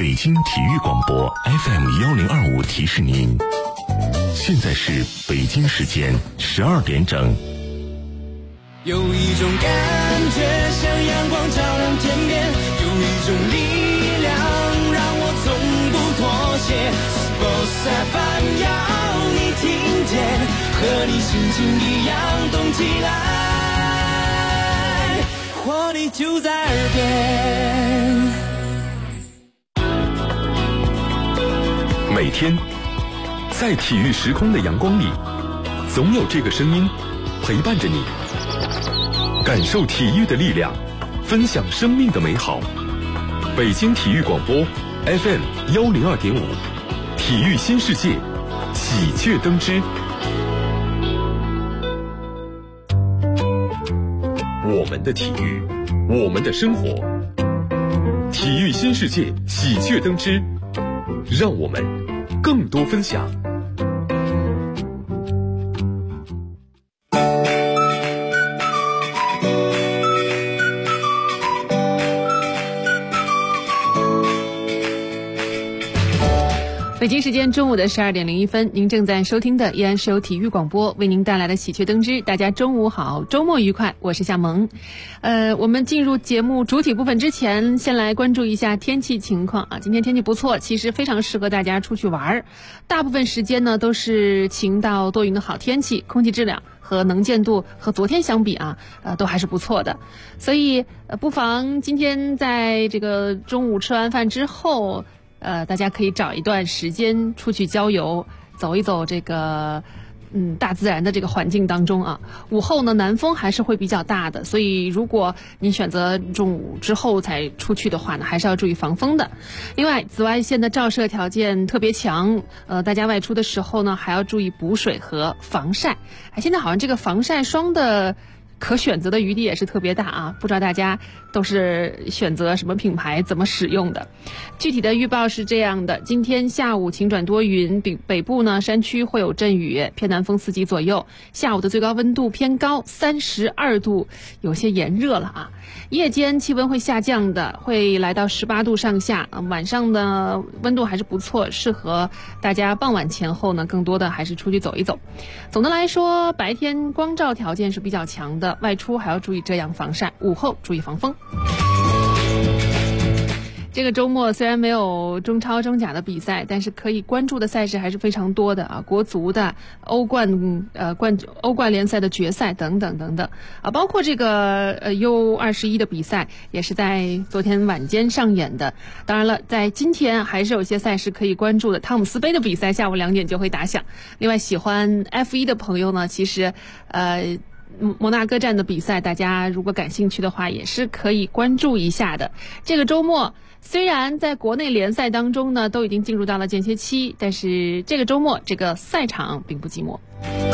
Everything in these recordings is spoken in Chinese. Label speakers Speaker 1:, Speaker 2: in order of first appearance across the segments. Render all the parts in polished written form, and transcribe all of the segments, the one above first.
Speaker 1: 北京体育广播 FM1025提示您，现在是北京时间12点整。
Speaker 2: 有一种感觉像阳光照亮天边，有一种力量让我从不妥协。Sports FM 要你听见，和你心情一样动起来，活力就在耳边。
Speaker 3: 每天在体育时空的阳光里，总有这个声音陪伴着你，感受体育的力量，分享生命的美好。北京体育广播 FM102.5，体育新世界，喜鹊登枝。我们的体育，我们的生活，体育新世界，喜鹊登枝，让我们更多分享。
Speaker 4: 北京时间中午的12点01分，您正在收听的依然是由体育广播为您带来的喜鹊登枝。大家中午好，周末愉快，我是夏萌。我们进入节目主体部分之前，先来关注一下天气情况啊。今天天气不错，其实非常适合大家出去玩。大部分时间呢都是晴到多云的好天气，空气质量和能见度和昨天相比啊，都还是不错的。所以不妨今天在这个中午吃完饭之后。大家可以找一段时间出去郊游，走一走这个大自然的这个环境当中啊。午后呢，南风还是会比较大的，所以如果您选择中午之后才出去的话呢，还是要注意防风的。另外，紫外线的照射条件特别强，大家外出的时候呢，还要注意补水和防晒。现在好像这个防晒霜的可选择的余地也是特别大啊，不知道大家都是选择什么品牌，怎么使用的。具体的预报是这样的，今天下午晴转多云，北部呢山区会有阵雨，偏南风4级左右，下午的最高温度偏高32度，有些炎热了啊。夜间气温会下降的，会来到18度上下，晚上的温度还是不错，适合大家傍晚前后呢更多的还是出去走一走。总的来说，白天光照条件是比较强的，外出还要注意遮阳防晒，午后注意防风。这个周末虽然没有中超中甲的比赛，但是可以关注的赛事还是非常多的啊，国足的、欧冠联赛的决赛等等等等啊，包括这个U21的比赛也是在昨天晚间上演的。当然了，在今天还是有些赛事可以关注的，汤姆斯杯的比赛下午2点就会打响。另外，喜欢 F1 的朋友呢，其实摩纳哥站的比赛，大家如果感兴趣的话，也是可以关注一下的。这个周末虽然在国内联赛当中呢都已经进入到了间歇期，但是这个周末这个赛场并不寂寞。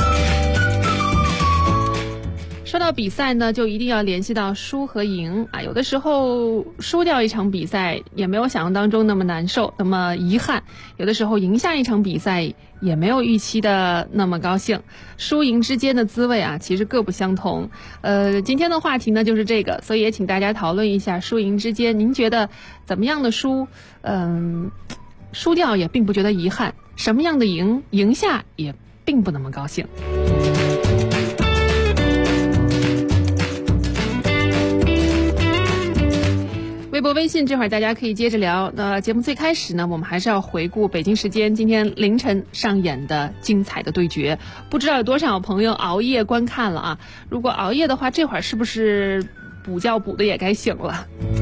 Speaker 4: 说到比赛呢，就一定要联系到输和赢啊。有的时候输掉一场比赛也没有想象当中那么难受，那么遗憾；有的时候赢下一场比赛也没有预期的那么高兴。输赢之间的滋味啊，其实各不相同。今天的话题呢就是这个，所以也请大家讨论一下输赢之间，您觉得怎么样的输，输掉也并不觉得遗憾，什么样的赢，赢下也并不那么高兴。微博微信这会儿大家可以接着聊。节目最开始呢，我们还是要回顾北京时间今天凌晨上演的精彩的对决。不知道有多少朋友熬夜观看了啊？如果熬夜的话，这会儿是不是补觉补的也该醒了？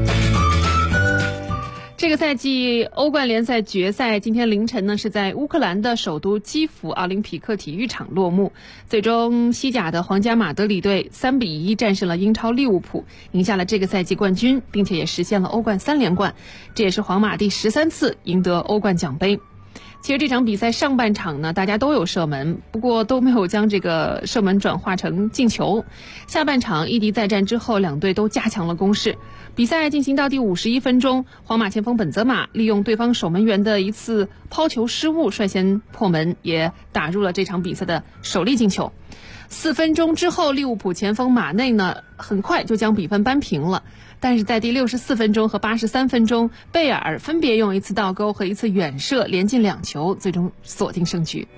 Speaker 4: 这个赛季欧冠联赛决赛今天凌晨呢是在乌克兰的首都基辅奥林匹克体育场落幕，最终西甲的皇家马德里队3-1战胜了英超利物浦，赢下了这个赛季冠军，并且也实现了欧冠3连冠，这也是皇马第13次赢得欧冠奖杯。其实这场比赛上半场呢，大家都有射门，不过都没有将这个射门转化成进球。下半场一敌再战之后，两队都加强了攻势。比赛进行到第51分钟，皇马前锋本泽马利用对方守门员的一次抛球失误，率先破门，也打入了这场比赛的首粒进球。4分钟之后，利物浦前锋马内呢，很快就将比分扳平了。 但是在第64分钟和83分钟，贝尔分别用一次倒钩和一次远射连进2球，最终锁定胜局。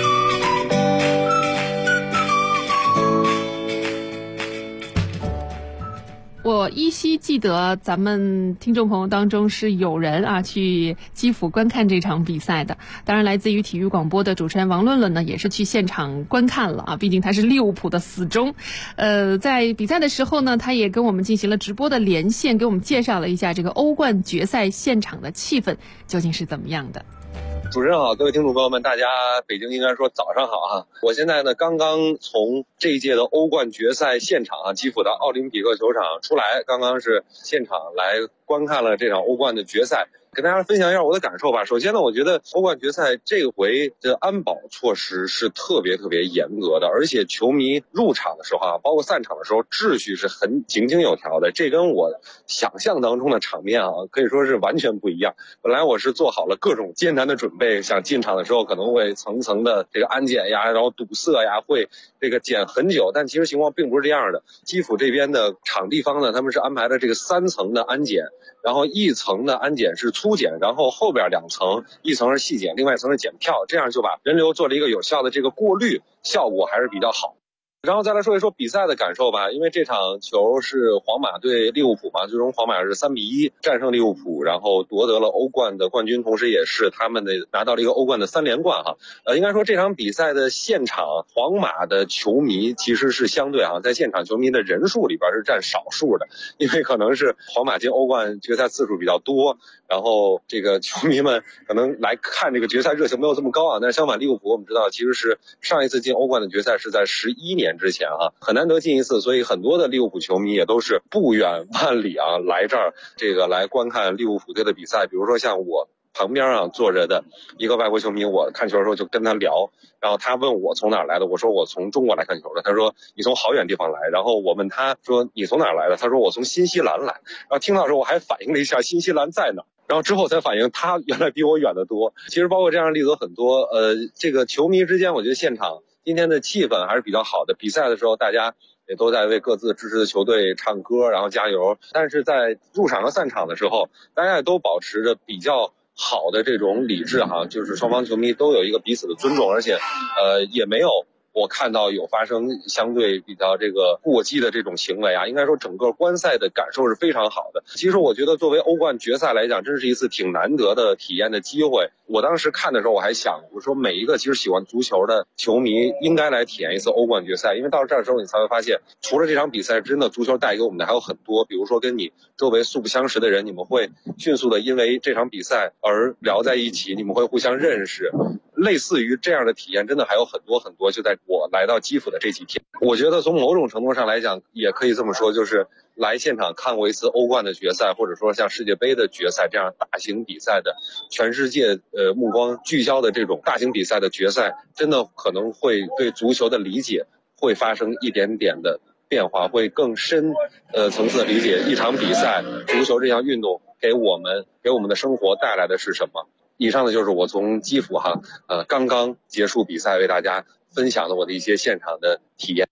Speaker 4: 我依稀记得咱们听众朋友当中是有人去基辅观看这场比赛的。当然来自于体育广播的主持人王论论呢也是去现场观看了毕竟他是利物浦的死忠。在比赛的时候呢，他也跟我们进行了直播的连线，给我们介绍了一下这个欧冠决赛现场的气氛究竟是怎么样的。
Speaker 5: 主持人好，各位听众朋友们，大家北京应该说早上好啊！我现在呢刚刚从这一届的欧冠决赛现场基辅的奥林匹克球场出来，刚刚是现场来观看了这场欧冠的决赛，跟大家分享一下我的感受吧。首先呢，我觉得欧冠决赛这回的安保措施是特别严格的，而且球迷入场的时候包括散场的时候，秩序是很井井有条的。这跟我想象当中的场面可以说是完全不一样。本来我是做好了各种艰难的准备，想进场的时候可能会层层的这个安检呀，然后堵塞呀，会这个检很久，但其实情况并不是这样的。基辅这边的场地方呢，他们是安排了这个3层的安检，然后1层的安检是粗检，然后后边2层，1层是细检，另外1层是检票，这样就把人流做了一个有效的这个过滤，效果还是比较好。然后再来说一说比赛的感受吧，因为这场球是皇马对利物浦嘛，最终皇马是3-1战胜利物浦，然后夺得了欧冠的冠军，同时也是他们的拿到了一个欧冠的3连冠应该说这场比赛的现场，皇马的球迷其实是相对在现场球迷的人数里边是占少数的，因为可能是皇马进欧冠决赛次数比较多，然后这个球迷们可能来看这个决赛热情没有这么高但是相反利物浦我们知道其实是上一次进欧冠的决赛是在11年之前很难得进一次，所以很多的利物浦球迷也都是不远万里来这儿来观看利物浦队的比赛。比如说像我旁边坐着的一个外国球迷，我看球的时候就跟他聊，然后他问我从哪儿来的，我说我从中国来看球的，他说你从好远地方来，然后我问他说你从哪儿来的，他说我从新西兰来，然后听到的时候我还反应了一下新西兰在哪儿，然后之后才反应他原来比我远得多。其实包括这样的例子很多，这个球迷之间我觉得现场今天的气氛还是比较好的，比赛的时候大家也都在为各自支持的球队唱歌然后加油，但是在入场和散场的时候大家也都保持着比较好的这种理智就是双方球迷都有一个彼此的尊重，而且也没有我看到有发生相对比较这个过激的这种行为应该说整个观赛的感受是非常好的。其实我觉得作为欧冠决赛来讲，真是一次挺难得的体验的机会。我当时看的时候我还想，我说每一个其实喜欢足球的球迷应该来体验一次欧冠决赛，因为到这儿的时候你才会发现，除了这场比赛，真的足球带给我们的还有很多，比如说跟你周围素不相识的人，你们会迅速的因为这场比赛而聊在一起，你们会互相认识，类似于这样的体验真的还有很多很多。就在我来到基辅的这几天，我觉得从某种程度上来讲也可以这么说，就是来现场看过一次欧冠的决赛，或者说像世界杯的决赛这样大型比赛的，全世界目光聚焦的这种大型比赛的决赛，真的可能会对足球的理解会发生一点点的变化，会更深层次的理解一场比赛，足球这项运动给我们的生活带来的是什么。以上的就是我从基辅刚刚结束比赛为大家分享的我的一些现场的体验。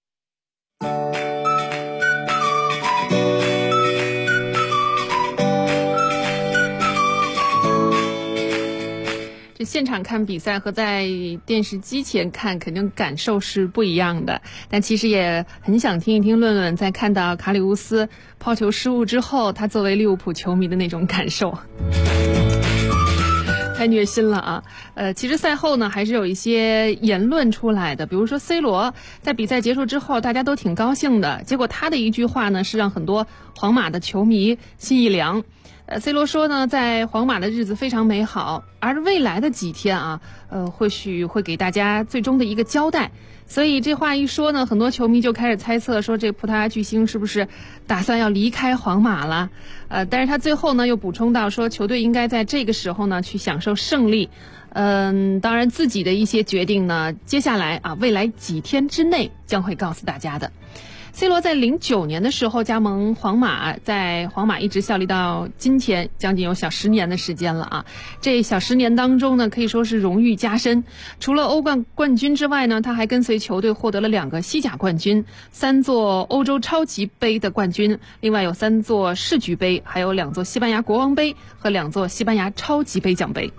Speaker 4: 这现场看比赛和在电视机前看肯定感受是不一样的，但其实也很想听一听论论在看到卡里乌斯抛球失误之后，他作为利物浦球迷的那种感受。太虐心了其实赛后呢还是有一些言论出来的，比如说 C 罗在比赛结束之后大家都挺高兴的，结果他的一句话呢是让很多皇马的球迷心一凉。C 罗说呢，在皇马的日子非常美好，而未来的几天或许会给大家最终的一个交代。所以这话一说呢，很多球迷就开始猜测说，这葡萄牙巨星是不是打算要离开皇马了？但是他最后呢又补充到说，球队应该在这个时候呢去享受胜利。当然自己的一些决定呢，接下来未来几天之内将会告诉大家的。 C 罗在09年的时候加盟皇马，在皇马一直效力到今天，将近有小10年的时间了啊。这小10年当中呢，可以说是荣誉加身。除了欧冠冠军之外呢，他还跟随球队获得了2个西甲冠军、3座欧洲超级杯的冠军，另外有3座世俱杯，还有2座西班牙国王杯和2座西班牙超级杯奖杯。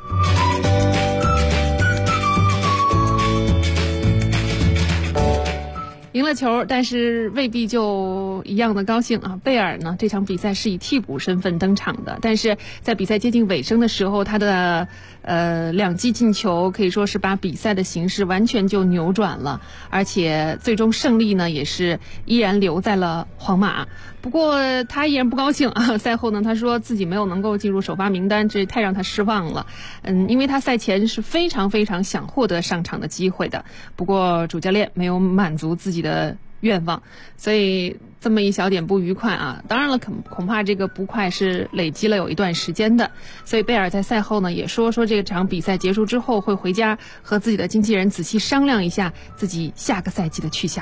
Speaker 4: 赢了球，但是未必就一样的高兴啊。贝尔呢，这场比赛是以替补身份登场的，但是在比赛接近尾声的时候，他的2记进球可以说是把比赛的形势完全就扭转了，而且最终胜利呢也是依然留在了皇马。不过他依然不高兴啊，赛后呢他说自己没有能够进入首发名单，这太让他失望了。因为他赛前是非常非常想获得上场的机会的，不过主教练没有满足自己的愿望，所以这么一小点不愉快啊。当然了，恐怕这个不快是累积了有一段时间的。所以贝尔在赛后呢也说这场比赛结束之后会回家和自己的经纪人仔细商量一下自己下个赛季的去向。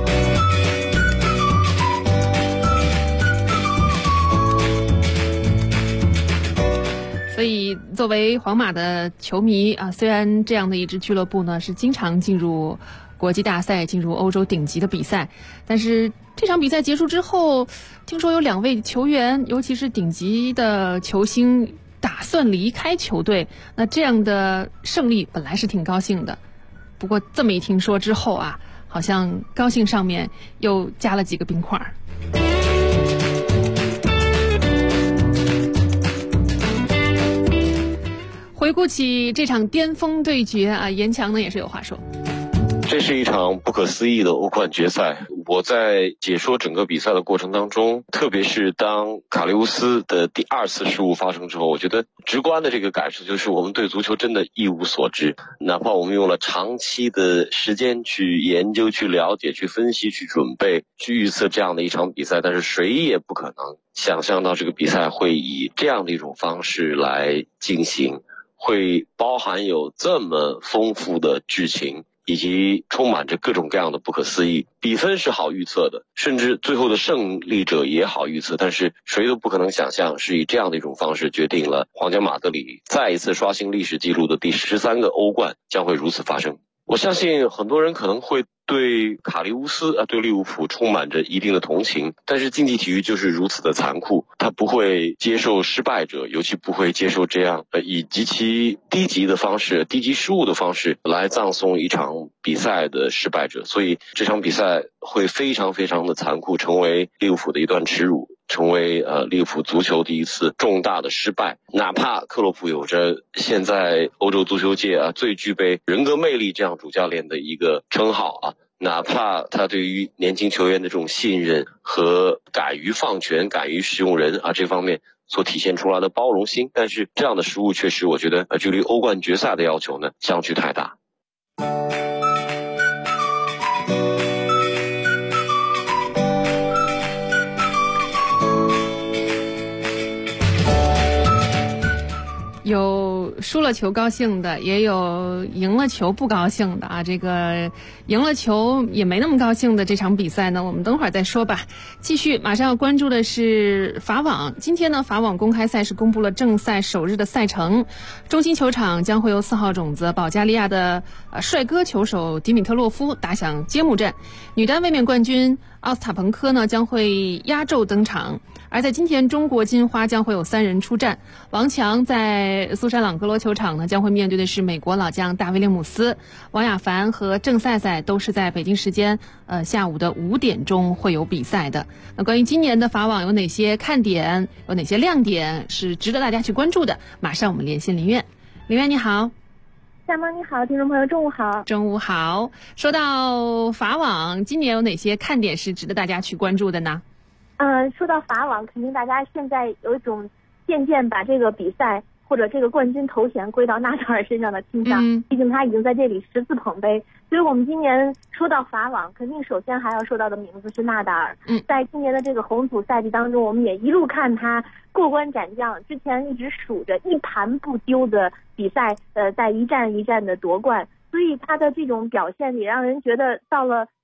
Speaker 4: 所以作为皇马的球迷啊，虽然这样的一支俱乐部呢是经常进入国际大赛、进入欧洲顶级的比赛，但是这场比赛结束之后，听说有2位球员，尤其是顶级的球星打算离开球队。那这样的胜利本来是挺高兴的，不过这么一听说之后啊，好像高兴上面又加了几个冰块。回顾起这场巅峰对决啊，严强呢也是有话说。
Speaker 5: 这是一场不可思议的欧冠决赛。我在解说整个比赛的过程当中，特别是当卡利乌斯的第2次失误发生之后，我觉得直观的这个感受就是我们对足球真的一无所知。哪怕我们用了长期的时间去研究、去了解、去分析、去准备、去预测这样的一场比赛，但是谁也不可能想象到这个比赛会以这样的一种方式来进行，会包含有这么丰富的剧情，以及充满着各种各样的不可思议。比分是好预测的，甚至最后的胜利者也好预测，但是谁都不可能想象是以这样的一种方式决定了皇家马德里再一次刷新历史纪录的第13个欧冠将会如此发生。我相信很多人可能会对卡利乌斯对利物浦充满着一定的同情，但是竞技体育就是如此的残酷，他不会接受失败者，尤其不会接受这样以极其低级的方式、低级失误的方式来葬送一场比赛的失败者。所以这场比赛会非常非常的残酷，成为利物浦的一段耻辱，成为利物浦足球第一次重大的失败。哪怕克洛普有着现在欧洲足球界最具备人格魅力这样主教练的一个称号哪怕他对于年轻球员的这种信任和敢于放权、敢于使用人这方面所体现出来的包容心，但是这样的失误确实我觉得距离欧冠决赛的要求呢相距太大。
Speaker 4: 有输了球高兴的，也有赢了球不高兴的这个赢了球也没那么高兴的这场比赛呢，我们等会儿再说吧。继续，马上要关注的是法网。今天呢，法网公开赛是公布了正赛首日的赛程。中心球场将会由4号种子保加利亚的帅哥球手迪米特洛夫打响揭幕战，女单卫冕冠军奥斯塔彭科呢将会压轴登场。而在今天，中国金花将会有3人出战。王强在苏珊朗格罗球场呢，将会面对的是美国老将大卫列姆斯。王雅凡和郑赛赛都是在北京时间下午的5点钟会有比赛的。那关于今年的法网有哪些看点，有哪些亮点是值得大家去关注的？马上我们连线林苑。林苑你好。
Speaker 6: 夏萌你好，听众朋友中午好。
Speaker 4: 中午好。说到法网，今年有哪些看点是值得大家去关注的呢？
Speaker 6: 说到法网，肯定大家现在有一种渐渐把这个比赛或者这个冠军头衔归到纳达尔身上的倾向，毕竟他已经在这里10次捧杯。所以我们今年说到法网，肯定首先还要说到的名字是纳达尔。在今年的这个红组赛季当中，我们也一路看他过关斩将，之前一直数着一盘不丢的比赛，在一战一战的夺冠。所以他的这种表现也让人觉得到了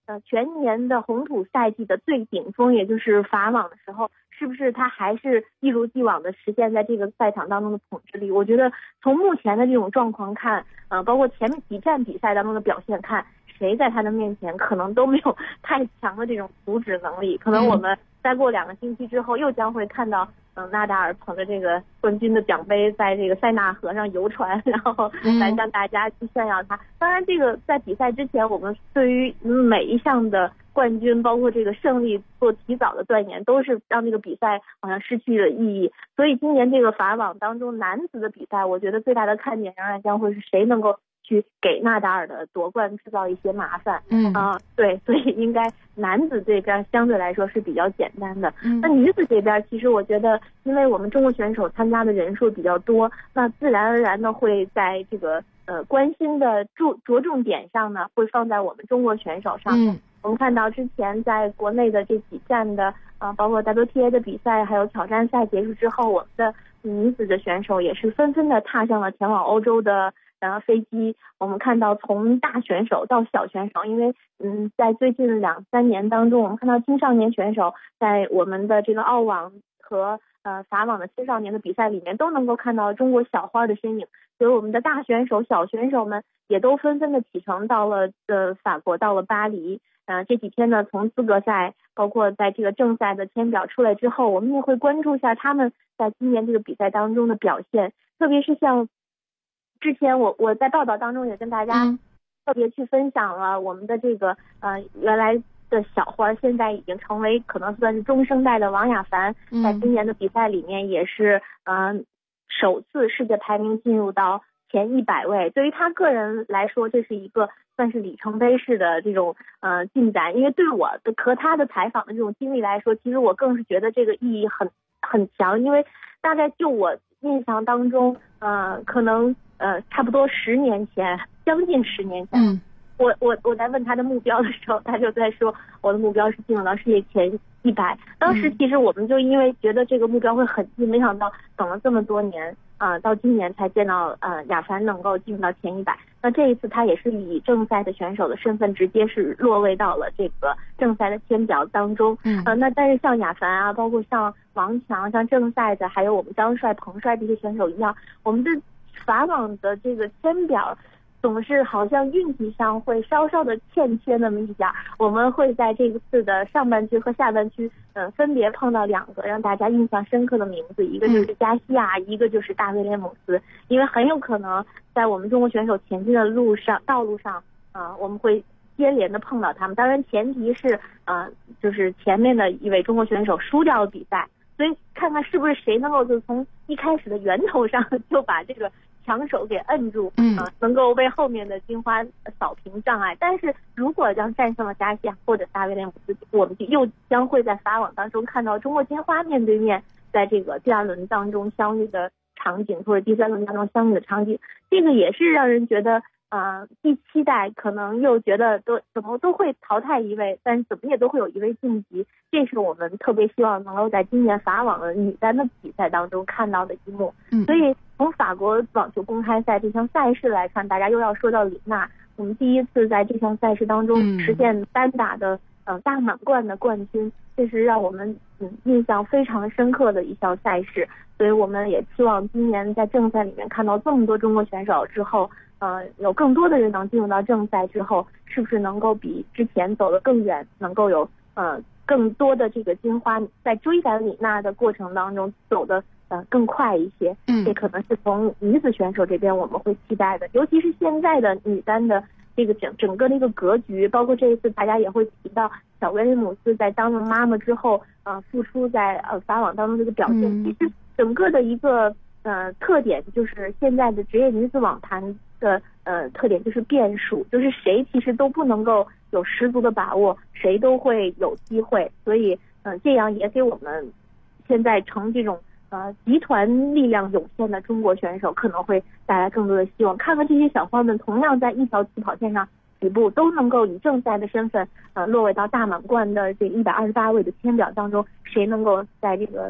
Speaker 6: 全年的红土赛季的最顶峰，也就是法网的时候，是不是他还是一如既往的实现在这个赛场当中的统治力？我觉得从目前的这种状况看，包括前面几站比赛当中的表现看，谁在他的面前可能都没有太强的这种阻止能力。可能我们再过2个星期之后，又将会看到纳达尔捧着这个冠军的奖杯在这个塞纳河上游船，然后来向大家去炫耀他。当然，这个在比赛之前，我们对于每一项的冠军，包括这个胜利做提早的断言，都是让这个比赛好像失去了意义。所以今年这个法网当中男子的比赛，我觉得最大的看点仍然将会是谁能够去给纳达尔的夺冠制造一些麻烦。对，所以应该男子这边相对来说是比较简单的。那女子这边，其实我觉得，因为我们中国选手参加的人数比较多，那自然而然的会在这个关心的着重点上呢，会放在我们中国选手上。我们看到之前在国内的这几站的包括 WTA 的比赛，还有挑战赛结束之后，我们的女子的选手也是纷纷的踏上了前往欧洲的飞机。我们看到从大选手到小选手，因为在最近2-3年当中，我们看到青少年选手在我们的这个澳网和法网的青少年的比赛里面都能够看到中国小花的身影，所以我们的大选手、小选手们也都纷纷的启程到了法国，到了巴黎。这几天呢，从资格赛包括在这个正赛的签表出来之后，我们也会关注一下他们在今年这个比赛当中的表现，特别是像之前我在报道当中也跟大家特别去分享了我们的这个原来的小花，现在已经成为可能算是中生代的王雅凡，在今年的比赛里面也是首次世界排名进入到前100位。对于他个人来说，这是一个算是里程碑式的这种进展。因为对我的和他的采访的这种经历来说，其实我更是觉得这个意义很强。因为大概就我印象当中，可能差不多10年前，将近10年前，我在问他的目标的时候，他就在说我的目标是进入到世界前100。当时其实我们就因为觉得这个目标会很近，没想到等了这么多年到今年才见到雅凡能够进入到前100。那这一次他也是以正赛的选手的身份直接是落位到了这个正赛的签表当中。那但是像雅凡啊，包括像王强、像正赛的，还有我们张帅、彭帅这些选手一样，我们的法网的这个签表总是好像运气上会稍稍的欠缺那么一点。我们会在这次的上半区和下半区分别碰到2个让大家印象深刻的名字，一个就是加西亚，一个就是大卫廉姆斯。因为很有可能在我们中国选手前进的道路上我们会接连的碰到他们。当然前提是就是前面的一位中国选手输掉了比赛，所以看看是不是谁能够就从一开始的源头上就把这个强手给摁住，能够为后面的金花扫平障碍。但是如果将战胜了加西亚或者大卫廉姆斯，我们又将会在法网当中看到中国金花面对面在这个第2轮当中相遇的场景，或者第3轮当中相遇的场景。这个也是让人觉得第7代可能又觉得怎么都会淘汰一位，但是怎么也都会有一位晋级。这是我们特别希望能够在今年法网的女单的比赛当中看到的一幕。所以从法国网球公开赛这项赛事来看，大家又要说到李娜。我们第一次在这项赛事当中实现单打的大满贯的冠军，这是让我们印象非常深刻的一项赛事。所以我们也期望今年在正赛里面看到这么多中国选手之后，有更多的人能进入到正赛之后，是不是能够比之前走得更远，能够有更多的这个金花在追赶李娜的过程当中走得更快一些。这可能是从女子选手这边我们会期待的。尤其是现在的女单的这个整个的一个格局，包括这一次大家也会提到小威廉姆斯在当了妈妈之后复出在法网当中这个表现。其实整个的一个特点就是现在的职业女子网坛的特点就是变数，就是谁其实都不能够有十足的把握，谁都会有机会。所以这样也给我们现在成这种集团力量涌现的中国选手可能会带来更多的希望。看看这些小花们同样在一条起跑线上起步，都能够以正赛的身份落位到大满贯的这128位的签表当中，谁能够在这个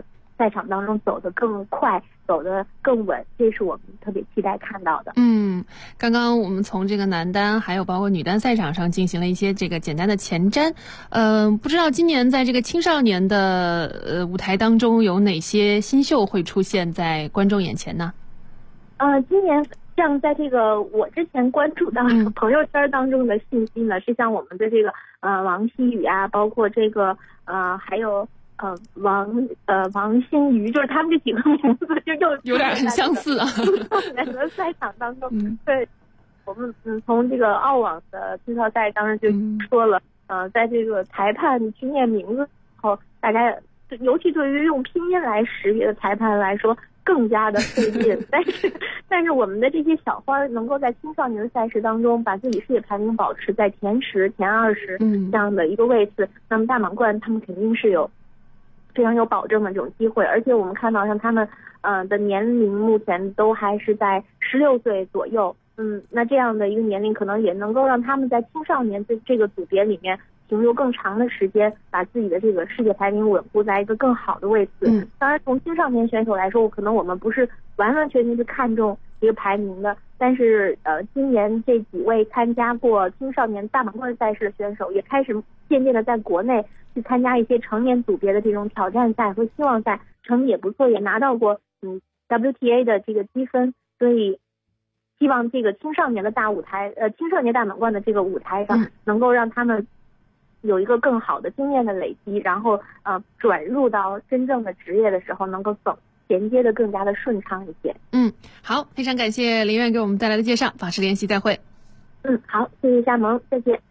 Speaker 6: 赛场当中走得更快，走得更稳，这是我们特别期待看到的。
Speaker 4: 刚刚我们从这个男单还有包括女单赛场上进行了一些这个简单的前瞻，不知道今年在这个青少年的舞台当中有哪些新秀会出现在观众眼前呢？
Speaker 6: 今年像在这个我之前关注到朋友圈当中的信息呢，是像我们的这个王希雨啊，包括这个还有王星瑜，就是他们这几个名字就又
Speaker 4: 有点很相似啊。
Speaker 6: 在赛场当中，对，我们从这个澳网的青少赛当中就说了，在这个裁判去念名字后，大家尤其对于用拼音来识别的裁判来说更加的费劲。但是我们的这些小花能够在青少年的赛事当中把自己世界排名保持在前10、前20这样的一个位置，那么大满贯他们肯定是有非常有保证的这种机会。而且我们看到像他们的年龄目前都还是在16岁左右，那这样的一个年龄可能也能够让他们在青少年这个组别里面停留更长的时间，把自己的这个世界排名稳固在一个更好的位置。当然从青少年选手来说，可能我们不是完完全全是看重一个排名的，但是今年这几位参加过青少年大满贯赛事的选手也开始渐渐的在国内去参加一些成年组别的这种挑战赛和希望赛，成绩也不错，也拿到过WTA 的这个积分，所以希望这个青少年的大舞台青少年大满贯的这个舞台上能够让他们有一个更好的经验的累积，然后转入到真正的职业的时候能够衔接的更加的顺畅一些。
Speaker 4: 好，非常感谢林苑给我们带来的介绍，法式联系再会。
Speaker 6: 好，谢谢夏萌，再见。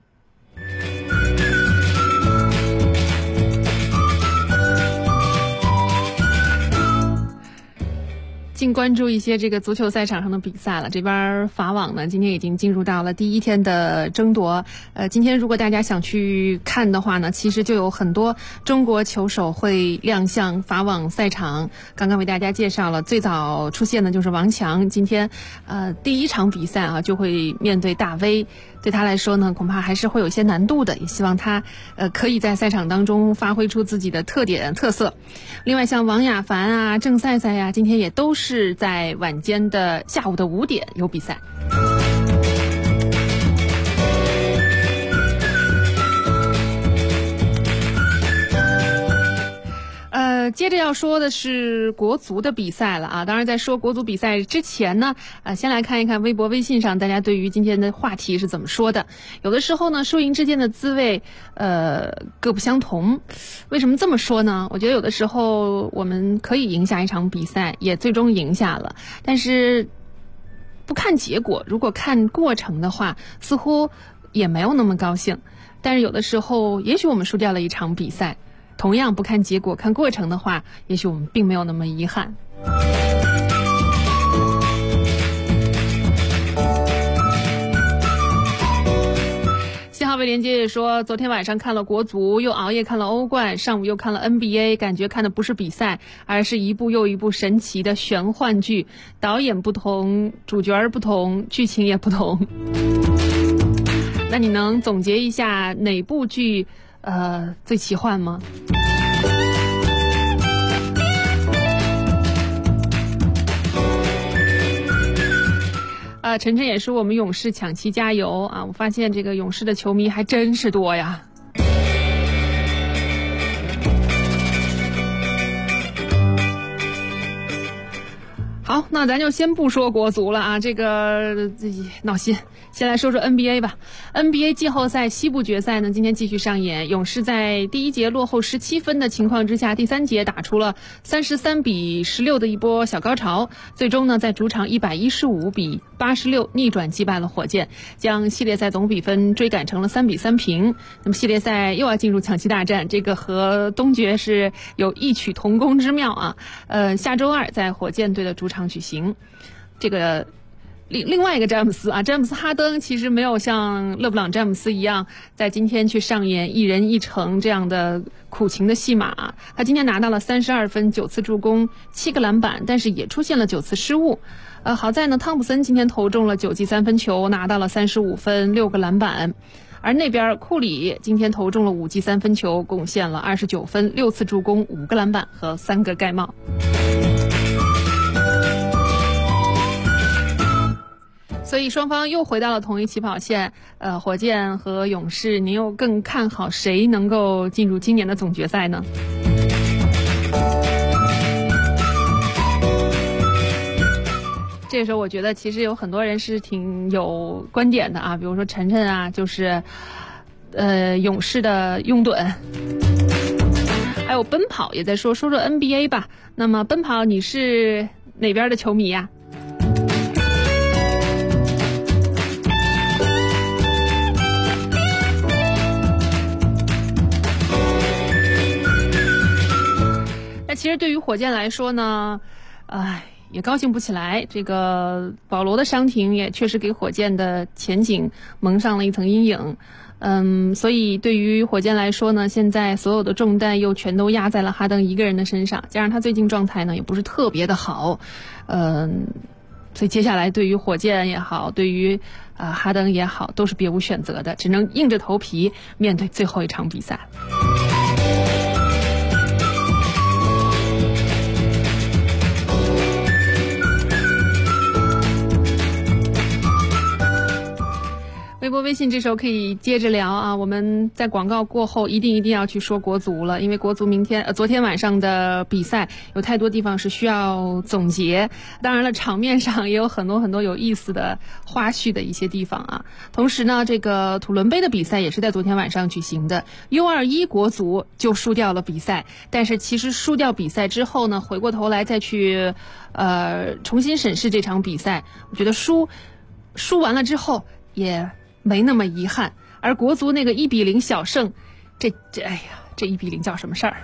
Speaker 4: 尽关注一些这个足球赛场上的比赛了。这边法网呢，今天已经进入到了第1天的争夺。今天如果大家想去看的话呢，其实就有很多中国球手会亮相法网赛场。刚刚为大家介绍了，最早出现的就是王强，今天第1场比赛啊就会面对大 V。对他来说呢，恐怕还是会有些难度的，也希望他可以在赛场当中发挥出自己的特色。另外像王雅凡啊、郑赛赛呀，今天也都是在晚间的下午的5点有比赛。接着要说的是国足的比赛了啊！当然，在说国足比赛之前呢，先来看一看微博、微信上大家对于今天的话题是怎么说的。有的时候呢，输赢之间的滋味，各不相同。为什么这么说呢？我觉得有的时候我们可以赢下一场比赛，也最终赢下了，但是不看结果，如果看过程的话，似乎也没有那么高兴。但是有的时候，也许我们输掉了一场比赛。同样不看结果看过程的话，也许我们并没有那么遗憾。信号位连接也说，昨天晚上看了国足，又熬夜看了欧冠，上午又看了 NBA， 感觉看的不是比赛，而是一部又一部神奇的玄幻剧，导演不同，主角不同，剧情也不同。那你能总结一下哪部剧最奇幻吗？晨晨也说我们勇士抢七加油啊！我发现这个勇士的球迷还真是多呀。好，那咱就先不说国足了啊，这个闹心。先来说说 NBA 吧。NBA 季后赛西部决赛呢，今天继续上演。勇士在第1节落后17分的情况之下，第3节打出了33-16的一波小高潮，最终呢在主场115-86逆转击败了火箭，将系列赛总比分追赶成了3-3平。那么系列赛又要进入抢七大战，这个和东决是有异曲同工之妙啊。下周2在火箭队的主场举行。这个另外一个詹姆斯啊，詹姆斯哈登其实没有像勒布朗詹姆斯一样在今天去上演一人一城这样的苦情的戏码。他今天拿到了32分9次助攻7个篮板，但是也出现了9次失误。好在呢汤普森今天投中了9记3分球，拿到了35分6个篮板。而那边库里今天投中了5记3分球，贡献了29分6次助攻5个篮板和3个盖帽。所以双方又回到了同一起跑线，火箭和勇士，您又更看好谁能够进入今年的总决赛呢？这个时候我觉得其实有很多人是挺有观点的啊，比如说晨晨啊，就是勇士的拥趸，还有奔跑也在说 NBA 吧。那么奔跑你是哪边的球迷呀？那其实对于火箭来说呢，也高兴不起来。这个保罗的伤停也确实给火箭的前景蒙上了一层阴影。所以对于火箭来说呢，现在所有的重担又全都压在了哈登一个人的身上，加上他最近状态呢也不是特别的好。所以接下来对于火箭也好，对于哈登也好，都是别无选择的，只能硬着头皮面对最后一场比赛。微博微信这时候可以接着聊啊，我们在广告过后一定要去说国足了，因为国足昨天晚上的比赛有太多地方是需要总结，当然了场面上也有很多有意思的花絮的一些地方啊。同时呢，这个土伦杯的比赛也是在昨天晚上举行的， U21 国足就输掉了比赛，但是其实输掉比赛之后呢，回过头来再去重新审视这场比赛，我觉得输完了之后也没那么遗憾。而国足那个1-0小胜，这1-0叫什么事儿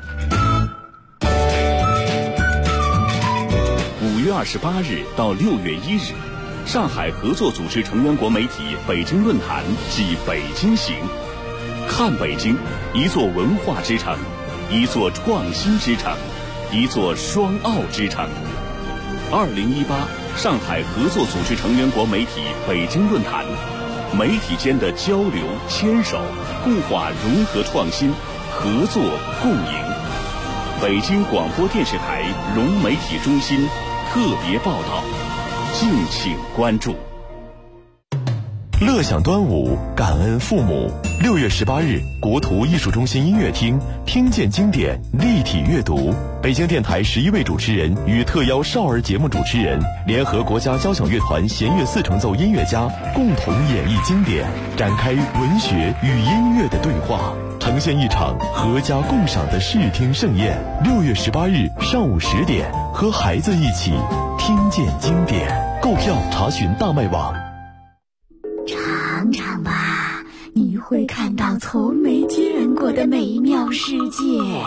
Speaker 1: ？5月28日到6月1日，上海合作组织成员国媒体北京论坛暨北京行，看北京，一座文化之城，一座创新之城，一座双奥之城。2018上海合作组织成员国媒体北京论坛，媒体间的交流牵手，固化融合创新，合作共赢。北京广播电视台融媒体中心特别报道，敬请关注。乐享端午，感恩父母。6月18日，国图艺术中心音乐厅听见经典立体阅读，北京电台11位主持人与特邀少儿节目主持人联合国家交响乐团弦乐4重奏音乐家共同演绎经典，展开文学与音乐的对话，呈现一场合家共赏的视听盛宴。6月18日上午10点，和孩子一起听见经典。购票查询大麦网。
Speaker 7: 尝尝吧，你会看到从没见过的美妙世界。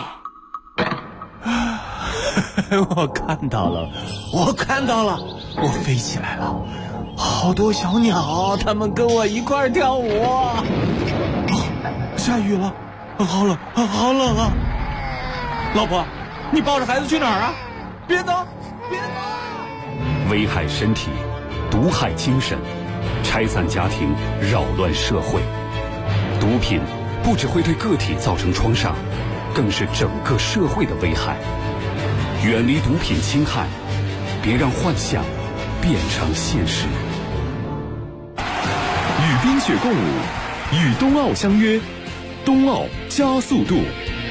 Speaker 8: 我看到了，我飞起来了，好多小鸟，它们跟我一块跳舞。下雨了，好冷啊！老婆，你抱着孩子去哪儿啊？别走！
Speaker 3: 危害身体，毒害精神，拆散家庭，扰乱社会。毒品不只会对个体造成创伤，更是整个社会的危害。远离毒品侵害，别让幻想变成现实。
Speaker 1: 与冰雪共舞，与冬奥相约，冬奥加速度。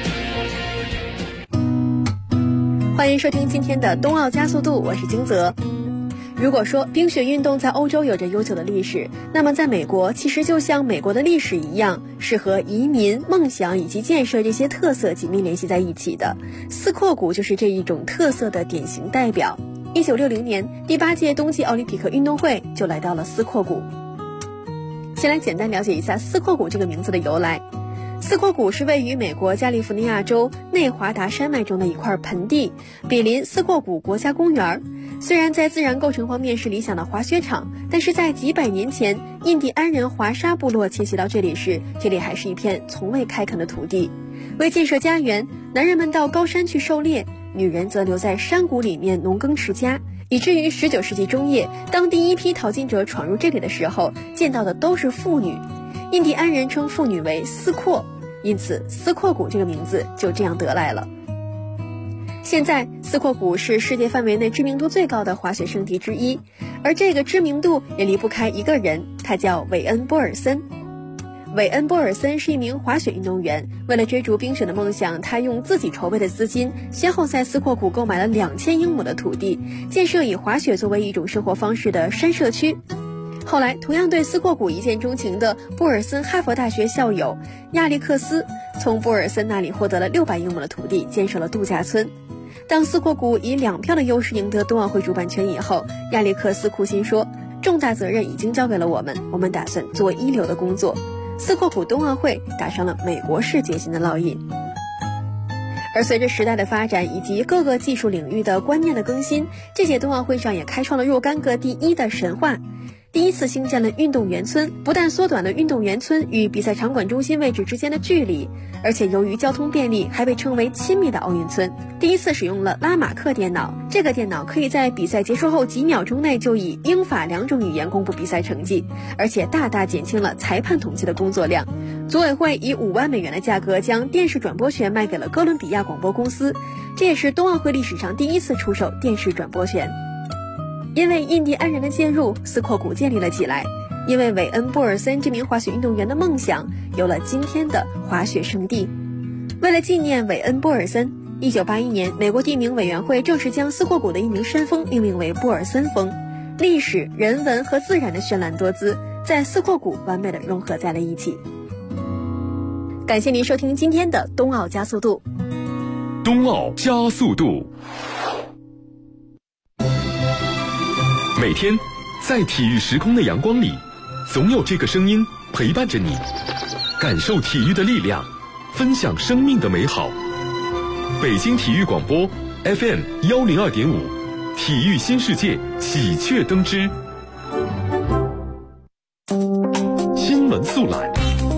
Speaker 9: 欢迎收听今天的冬奥加速度，我是金泽。如果说冰雪运动在欧洲有着悠久的历史，那么在美国其实就像美国的历史一样，是和移民、梦想以及建设这些特色紧密联系在一起的。斯阔谷就是这一种特色的典型代表。1960年第8届冬季奥林匹克运动会就来到了斯阔谷。先来简单了解一下斯阔谷这个名字的由来。 斯阔谷是位于美国加利福尼亚州内华达山脉中的一块盆地，比邻斯阔谷国家公园。虽然在自然构成方面是理想的滑雪场，但是在几百年前印第安人华沙部落迁徙到这里时，这里还是一片从未开垦的土地。为建设家园，男人们到高山去狩猎，女人则留在山谷里面农耕持家，以至于19世纪中叶，当第一批淘金者闯入这里的时候，见到的都是妇女。印第安人称妇女为斯阔，因此斯阔谷这个名字就这样得来了。现在斯阔谷是世界范围内知名度最高的滑雪胜地之一，而这个知名度也离不开一个人，他叫韦恩·波尔森。韦恩·波尔森是一名滑雪运动员，为了追逐冰雪的梦想，他用自己筹备的资金，先后在斯阔谷购买了2000英亩的土地，建设以滑雪作为一种生活方式的山社区。后来同样对斯阔谷一见钟情的布尔森哈佛大学校友亚历克斯，从布尔森那里获得了600英亩的土地，建设了度假村。当斯阔谷以2票的优势赢得冬奥会主办权以后，亚历克斯苦心说，重大责任已经交给了我们打算做一流的工作。斯阔谷冬奥会打上了美国式决心的烙印。而随着时代的发展以及各个技术领域的观念的更新，这届冬奥会上也开创了若干个第一的神话。第一次兴建了运动员村，不但缩短了运动员村与比赛场馆中心位置之间的距离，而且由于交通便利，还被称为亲密的奥运村。第一次使用了拉马克电脑，这个电脑可以在比赛结束后几秒钟内就以英法2种语言公布比赛成绩，而且大大减轻了裁判统计的工作量。组委会以$5万的价格将电视转播权卖给了哥伦比亚广播公司，这也是冬奥会历史上第一次出售电视转播权。因为印第安人的介入，斯阔谷建立了起来。因为韦恩·波尔森这名滑雪运动员的梦想，有了今天的滑雪胜地。为了纪念韦恩·波尔森，1981年，美国地名委员会正式将斯阔谷的一名山峰命名为波尔森峰。历史、人文和自然的绚烂多姿，在斯阔谷完美的融合在了一起。感谢您收听今天的冬奥加速度。
Speaker 3: 冬奥加速度。每天在体育时空的阳光里，总有这个声音陪伴着你，感受体育的力量，分享生命的美好。北京体育广播 FM102.5，体育新世界喜鹊登枝。新闻速览。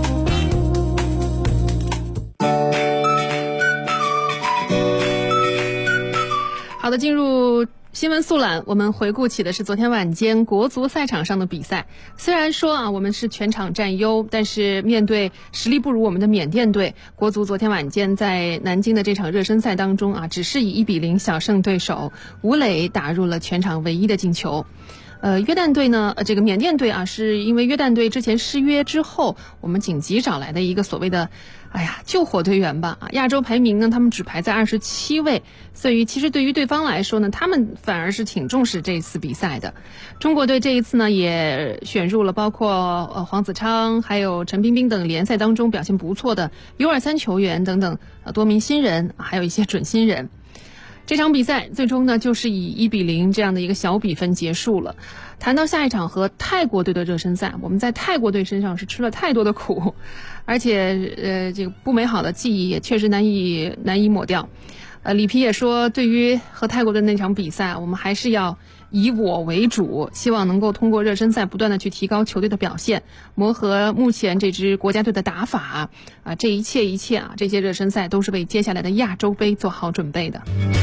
Speaker 4: 好的，进入新闻速览，我们回顾起的是昨天晚间国足赛场上的比赛。虽然说我们是全场占优，但是面对实力不如我们的缅甸队，国足昨天晚间在南京的这场热身赛当中只是以1-0小胜对手，吴磊打入了全场唯一的进球。约旦队呢，这个缅甸队是因为约旦队之前失约之后，我们紧急找来的一个所谓的救火队员吧。亚洲排名呢，他们只排在27位，所以其实对于对方来说呢，他们反而是挺重视这一次比赛的。中国队这一次呢，也选入了包括黄子昌还有陈彬彬等联赛当中表现不错的U23球员等等多名新人，还有一些准新人。这场比赛最终呢，就是以1-0这样的一个小比分结束了。谈到下一场和泰国队的热身赛，我们在泰国队身上是吃了太多的苦，而且这个不美好的记忆也确实难以抹掉。里皮也说，对于和泰国队那场比赛，我们还是要以我为主，希望能够通过热身赛不断的去提高球队的表现，磨合目前这支国家队的打法这一切这些热身赛都是为接下来的亚洲杯做好准备的。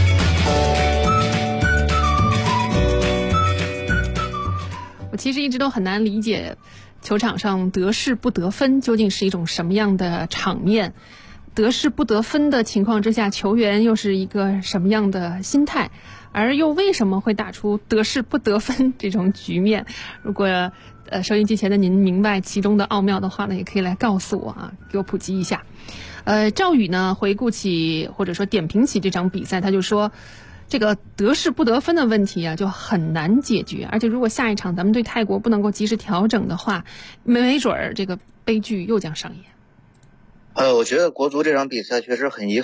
Speaker 4: 我其实一直都很难理解球场上得势不得分究竟是一种什么样的场面，得势不得分的情况之下，球员又是一个什么样的心态，而又为什么会打出得势不得分这种局面？如果收音机前的您明白其中的奥妙的话呢，也可以来告诉我给我普及一下。赵宇呢回顾起或者说点评起这场比赛，他就说这个得势不得分的问题就很难解决，而且如果下一场咱们对泰国不能够及时调整的话，没准儿这个悲剧又将上演。
Speaker 10: 我觉得国足这场比赛确实很遗憾，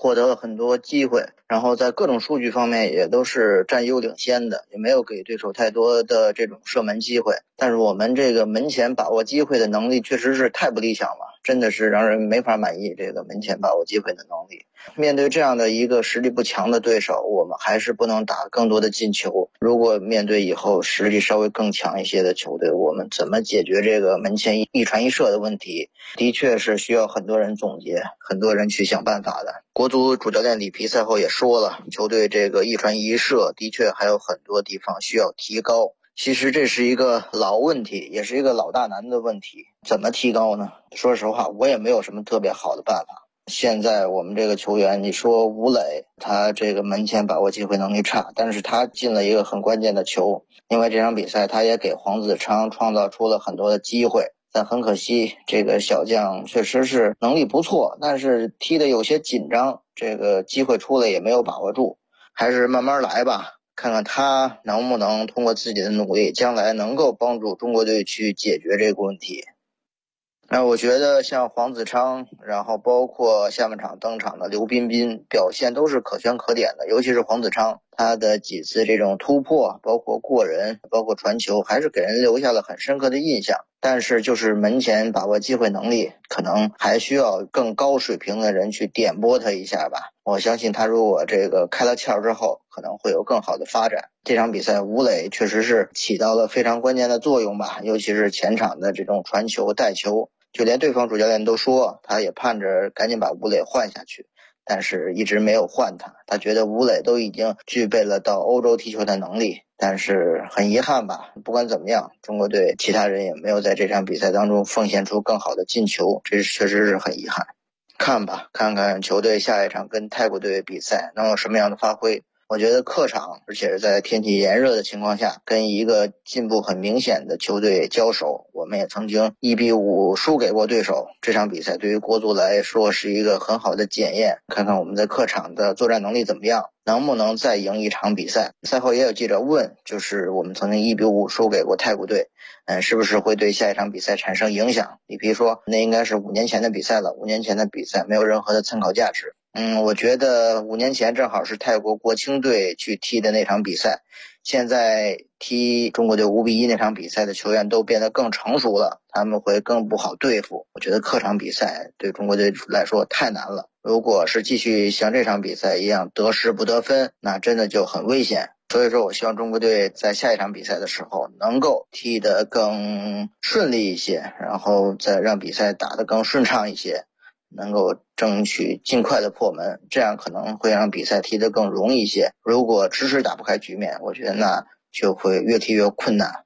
Speaker 10: 获得了很多机会，然后在各种数据方面也都是占优领先的，也没有给对手太多的这种射门机会。但是我们这个门前把握机会的能力确实是太不理想了，真的是让人没法满意，这个门前把握机会的能力。面对这样的一个实力不强的对手，我们还是不能打更多的进球。如果面对以后实力稍微更强一些的球队，我们怎么解决这个门前一传一射的问题，的确是需要很多人总结，很多人去想办法的。国足主教练里皮赛后也说了，球队这个一传一射的确还有很多地方需要提高。其实这是一个老问题，也是一个老大难的问题。怎么提高呢？说实话，我也没有什么特别好的办法。现在我们这个球员，你说吴磊，他这个门前把握机会能力差，但是他进了一个很关键的球，因为这场比赛他也给黄子昌创造出了很多的机会。但很可惜，这个小将确实是能力不错，但是踢得有些紧张，这个机会出来也没有把握住，还是慢慢来吧，看看他能不能通过自己的努力，将来能够帮助中国队去解决这个问题。那我觉得像黄子昌，然后包括下半场登场的刘彬彬，表现都是可圈可点的，尤其是黄子昌，他的几次这种突破，包括过人，包括传球，还是给人留下了很深刻的印象。但是就是门前把握机会能力，可能还需要更高水平的人去点拨他一下吧。我相信他如果这个开了窍之后，可能会有更好的发展。这场比赛吴磊确实是起到了非常关键的作用吧，尤其是前场的这种传球带球，就连对方主教练都说他也盼着赶紧把吴磊换下去，但是一直没有换他。他觉得吴磊都已经具备了到欧洲踢球的能力，但是很遗憾吧，不管怎么样，中国队其他人也没有在这场比赛当中奉献出更好的进球，这确实是很遗憾。看吧，看看球队下一场跟泰国队比赛能有什么样的发挥。我觉得客场，而且是在天气炎热的情况下，跟一个进步很明显的球队交手，我们也曾经1-5输给过对手。这场比赛对于国足来说是一个很好的检验，看看我们在客场的作战能力怎么样，能不能再赢一场比赛。赛后也有记者问，就是我们曾经1-5输给过泰国队，是不是会对下一场比赛产生影响？里皮说那应该是5年前的比赛了，5年前的比赛没有任何的参考价值。我觉得5年前正好是泰国国青队去踢的那场比赛，现在踢中国队5-1那场比赛的球员都变得更成熟了，他们会更不好对付。我觉得客场比赛对中国队来说太难了，如果是继续像这场比赛一样得失不得分，那真的就很危险。所以说我希望中国队在下一场比赛的时候能够踢得更顺利一些，然后再让比赛打得更顺畅一些，能够争取尽快的破门，这样可能会让比赛踢得更容易一些。如果迟迟打不开局面，我觉得那就会越踢越困难。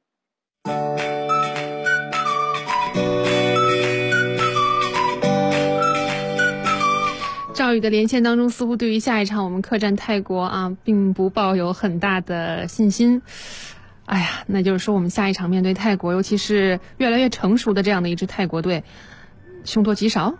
Speaker 4: 赵宇的连线当中，似乎对于下一场我们客战泰国并不抱有很大的信心。哎呀，那就是说我们下一场面对泰国，尤其是越来越成熟的这样的一支泰国队，凶多吉少。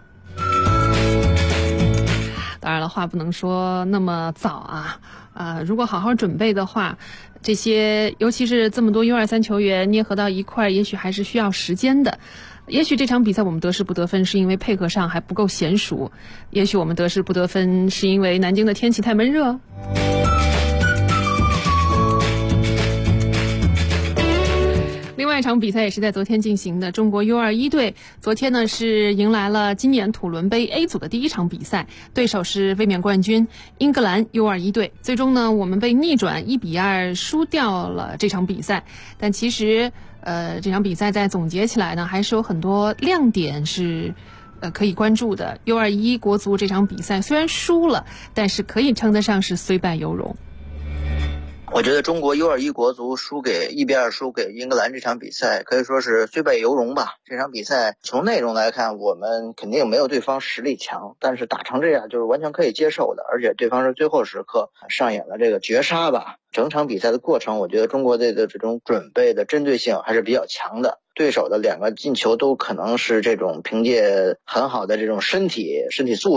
Speaker 4: 当然了，话不能说那么早如果好好准备的话，这些尤其是这么多U23球员捏合到一块，也许还是需要时间的。也许这场比赛我们得失不得分是因为配合上还不够娴熟，也许我们得失不得分是因为南京的天气太闷热。另外一场比赛也是在昨天进行的，中国 U21 队昨天呢是迎来了今年土伦杯 A 组的第一场比赛，对手是卫冕冠军英格兰 U21 队。最终呢我们被逆转1-2输掉了这场比赛，但其实这场比赛在总结起来呢还是有很多亮点是可以关注的。 U21 国足这场比赛虽然输了，但是可以称得上是虽败犹荣。
Speaker 10: 我觉得中国 U21 国足1-2输给英格兰这场比赛可以说是虽败犹荣吧。这场比赛从内容来看，我们肯定没有对方实力强，但是打成这样就是完全可以接受的，而且对方是最后时刻上演了这个绝杀吧。整场比赛的过程，我觉得中国队的这种准备的针对性还是比较强的，对手的2个进球都可能是这种凭借很好的这种身体素质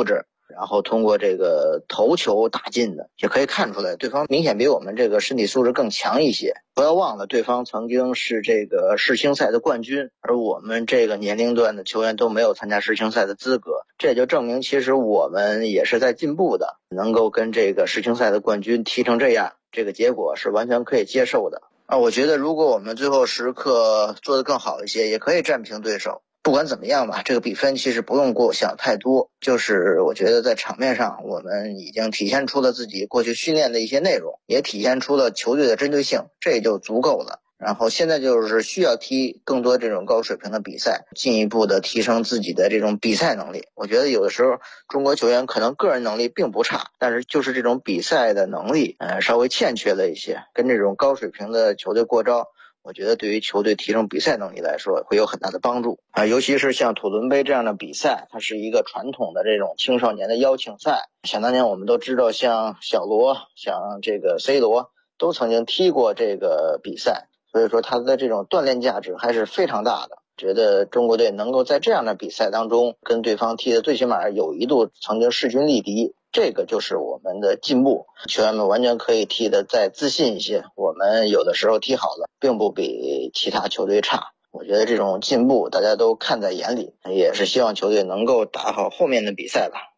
Speaker 10: 然后通过这个头球打进的，也可以看出来对方明显比我们这个身体素质更强一些。不要忘了，对方曾经是这个世青赛的冠军，而我们这个年龄段的球员都没有参加世青赛的资格，这也就证明其实我们也是在进步的，能够跟这个世青赛的冠军踢成这样，这个结果是完全可以接受的。我觉得如果我们最后时刻做得更好一些，也可以战平对手。不管怎么样吧，这个比分其实不用过想太多，就是我觉得在场面上我们已经体现出了自己过去训练的一些内容，也体现出了球队的针对性，这也就足够了。然后现在就是需要踢更多这种高水平的比赛，进一步的提升自己的这种比赛能力。我觉得有的时候中国球员可能个人能力并不差，但是就是这种比赛的能力稍微欠缺了一些，跟这种高水平的球队过招，我觉得对于球队提升比赛能力来说会有很大的帮助尤其是像土伦杯这样的比赛，它是一个传统的这种青少年的邀请赛。想当年我们都知道，像小罗，像这个 C 罗都曾经踢过这个比赛，所以说它的这种锻炼价值还是非常大的。觉得中国队能够在这样的比赛当中跟对方踢的最起码有一度曾经势均力敌，这个就是我们的进步。球员们完全可以踢得再自信一些，我们有的时候踢好了并不比其他球队差。我觉得这种进步大家都看在眼里，也是希望球队能够打好后面的比赛吧。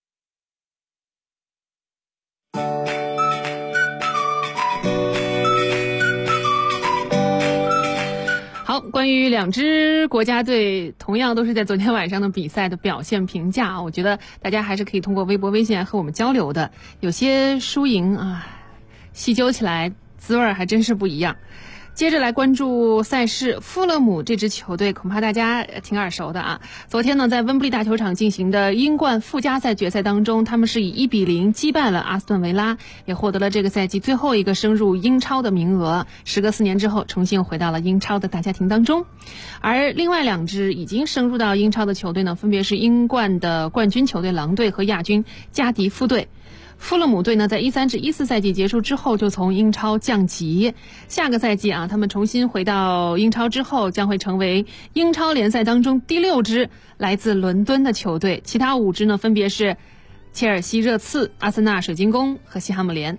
Speaker 4: 好，关于两支国家队同样都是在昨天晚上的比赛的表现评价啊，我觉得大家还是可以通过微博微信和我们交流的。有些输赢啊，细究起来滋味还真是不一样。接着来关注赛事，富勒姆这支球队恐怕大家挺耳熟的啊。昨天呢，在温布利大球场进行的英冠附加赛决赛当中，他们是以1-0击败了阿斯顿维拉，也获得了这个赛季最后一个升入英超的名额。时隔4年之后，重新回到了英超的大家庭当中。而另外2支已经升入到英超的球队呢，分别是英冠的冠军球队狼队和亚军加迪夫队。富勒姆队呢，在13至14赛季结束之后就从英超降级，下个赛季啊，他们重新回到英超之后，将会成为英超联赛当中第6支来自伦敦的球队，其他5支呢，分别是切尔西热刺、阿森纳水晶宫和西汉姆联。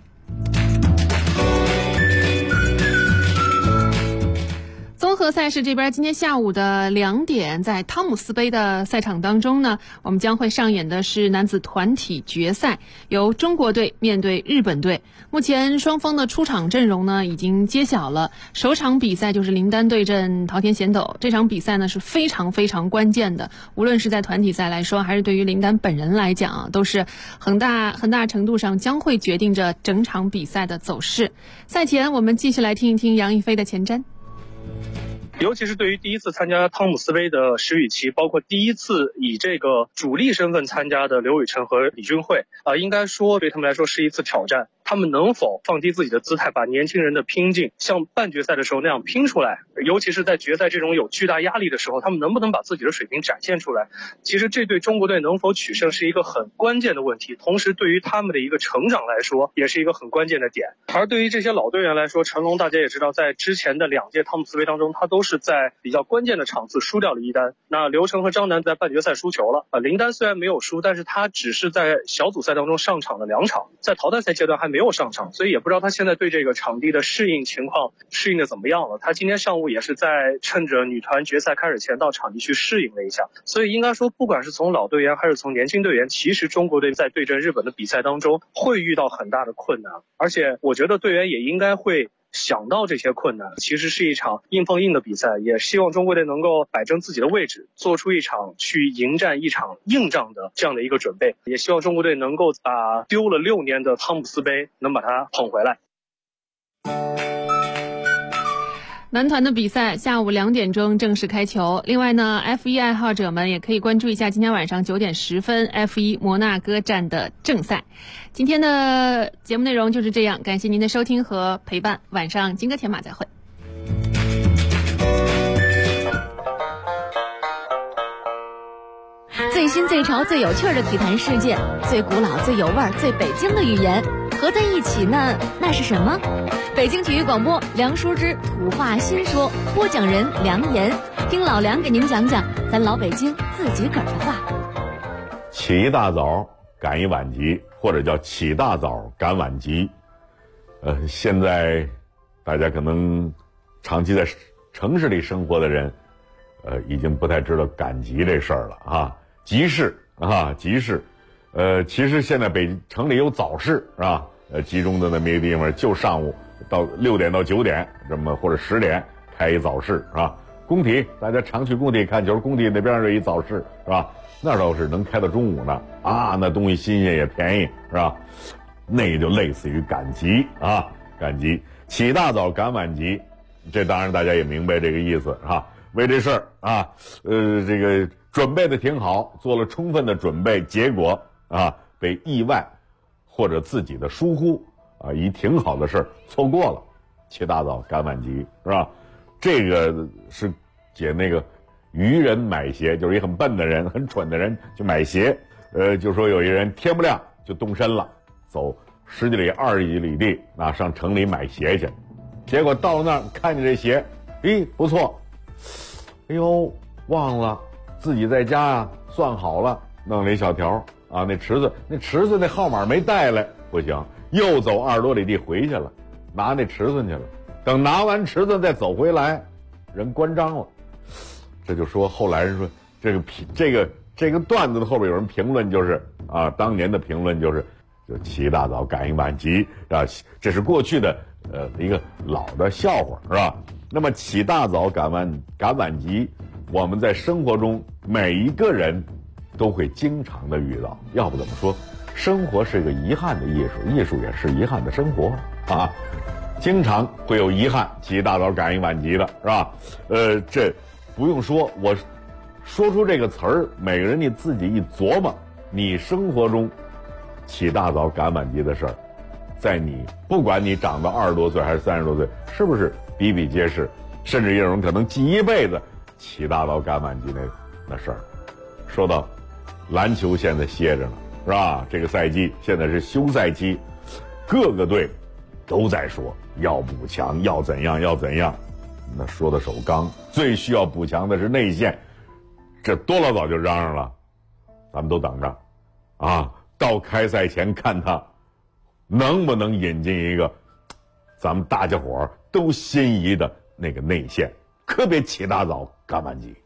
Speaker 4: 综合赛事这边，今天下午的2点，在汤姆斯杯的赛场当中呢，我们将会上演的是男子团体决赛，由中国队面对日本队。目前双方的出场阵容呢已经揭晓了，首场比赛就是林丹对阵桃田贤斗，这场比赛呢是非常非常关键的，无论是在团体赛来说，还是对于林丹本人来讲啊，都是很大程度上将会决定着整场比赛的走势。赛前我们继续来听一听杨一飞的前瞻。
Speaker 11: 尤其是对于第一次参加汤姆斯杯的石宇奇，包括第一次以这个主力身份参加的刘雨辰和李俊慧，应该说对他们来说是一次挑战。他们能否放低自己的姿态，把年轻人的拼劲像半决赛的时候那样拼出来？尤其是在决赛这种有巨大压力的时候，他们能不能把自己的水平展现出来？其实这对中国队能否取胜是一个很关键的问题，同时对于他们的一个成长来说也是一个很关键的点。而对于这些老队员来说，成龙大家也知道，在之前的2届汤姆斯杯当中，他都是在比较关键的场次输掉了一单。那刘成和张楠在半决赛输球了，林丹虽然没有输，但是他只是在小组赛当中上场了2场，在淘汰赛阶段还没有上场，所以也不知道他现在对这个场地的适应情况适应的怎么样了。他今天上午也是在趁着女团决赛开始前到场地去适应了一下，所以应该说不管是从老队员还是从年轻队员，其实中国队在对阵日本的比赛当中会遇到很大的困难，而且我觉得队员也应该会想到这些困难。其实是一场硬碰硬的比赛，也希望中国队能够摆正自己的位置，做出一场去迎战一场硬仗的这样的一个准备，也希望中国队能够把丢了6年的汤姆斯杯能把它捧回来。
Speaker 4: 男团的比赛下午2点钟正式开球。另外呢 F1 爱好者们也可以关注一下今天晚上9点10分 F1 摩纳哥站的正赛。今天的节目内容就是这样，感谢您的收听和陪伴，晚上金戈铁马再会。
Speaker 7: 最新最潮最有趣的体坛事件，最古老最有味儿最北京的语言合在一起呢，那是什么？北京体育广播梁淑芝土话新说，播讲人梁岩，听老梁给您讲讲咱老北京自己个儿的话。
Speaker 12: 起一大早赶一晚集，或者叫起大早赶晚集。现在大家可能长期在城市里生活的人，已经不太知道赶集这事儿了啊。集市啊，集市，其实现在北京城里有早市是吧？集中的那么一个地方，就上午到6点到9点这么，或者10点开一早市是吧？工体大家常去工体看球，工体那边有一早市是吧？那倒是能开到中午呢啊，那东西新鲜也便宜是吧？那就类似于赶集啊，赶集，起大早赶晚集，这当然大家也明白这个意思啊。为这事儿啊，这个准备的挺好，做了充分的准备，结果啊被意外或者自己的疏忽啊，一挺好的事儿错过了，起大早赶晚集是吧？这个是解那个愚人买鞋，就是一很笨的人、很蠢的人去买鞋。就说有一人天不亮就动身了，走10几里、20几里地啊，上城里买鞋去。结果到了那儿看见这鞋，咦，不错，哎呦，忘了自己在家啊算好了，弄了一小条啊，那池子那号码没带来，不行，又走20多里地回去了，拿那池子去了。等拿完池子再走回来，人关张了。这就说后来人说这个段子的后边有人评论，就是啊，当年的评论就起大早赶一晚集啊，这是过去的一个老的笑话是吧？那么起大早赶晚集，我们在生活中每一个人都会经常的遇到。要不怎么说生活是一个遗憾的艺术，艺术也是遗憾的生活啊。经常会有遗憾，起大早赶一晚集的是吧？这不用说，我说出这个词儿，每个人你自己一琢磨，你生活中起大早赶晚集的事儿，在你不管你长到20多岁还是30多岁，是不是比比皆是？甚至有人可能记一辈子起大早赶晚集那事儿。说到篮球，现在歇着呢，是吧？这个赛季现在是休赛期，各个队都在说要补强，要怎样。那说的首钢，最需要补强的是内线，这多老早就嚷嚷了，咱们都等着啊，到开赛前看他能不能引进一个咱们大家伙都心仪的那个内线，可别起大早赶晚集。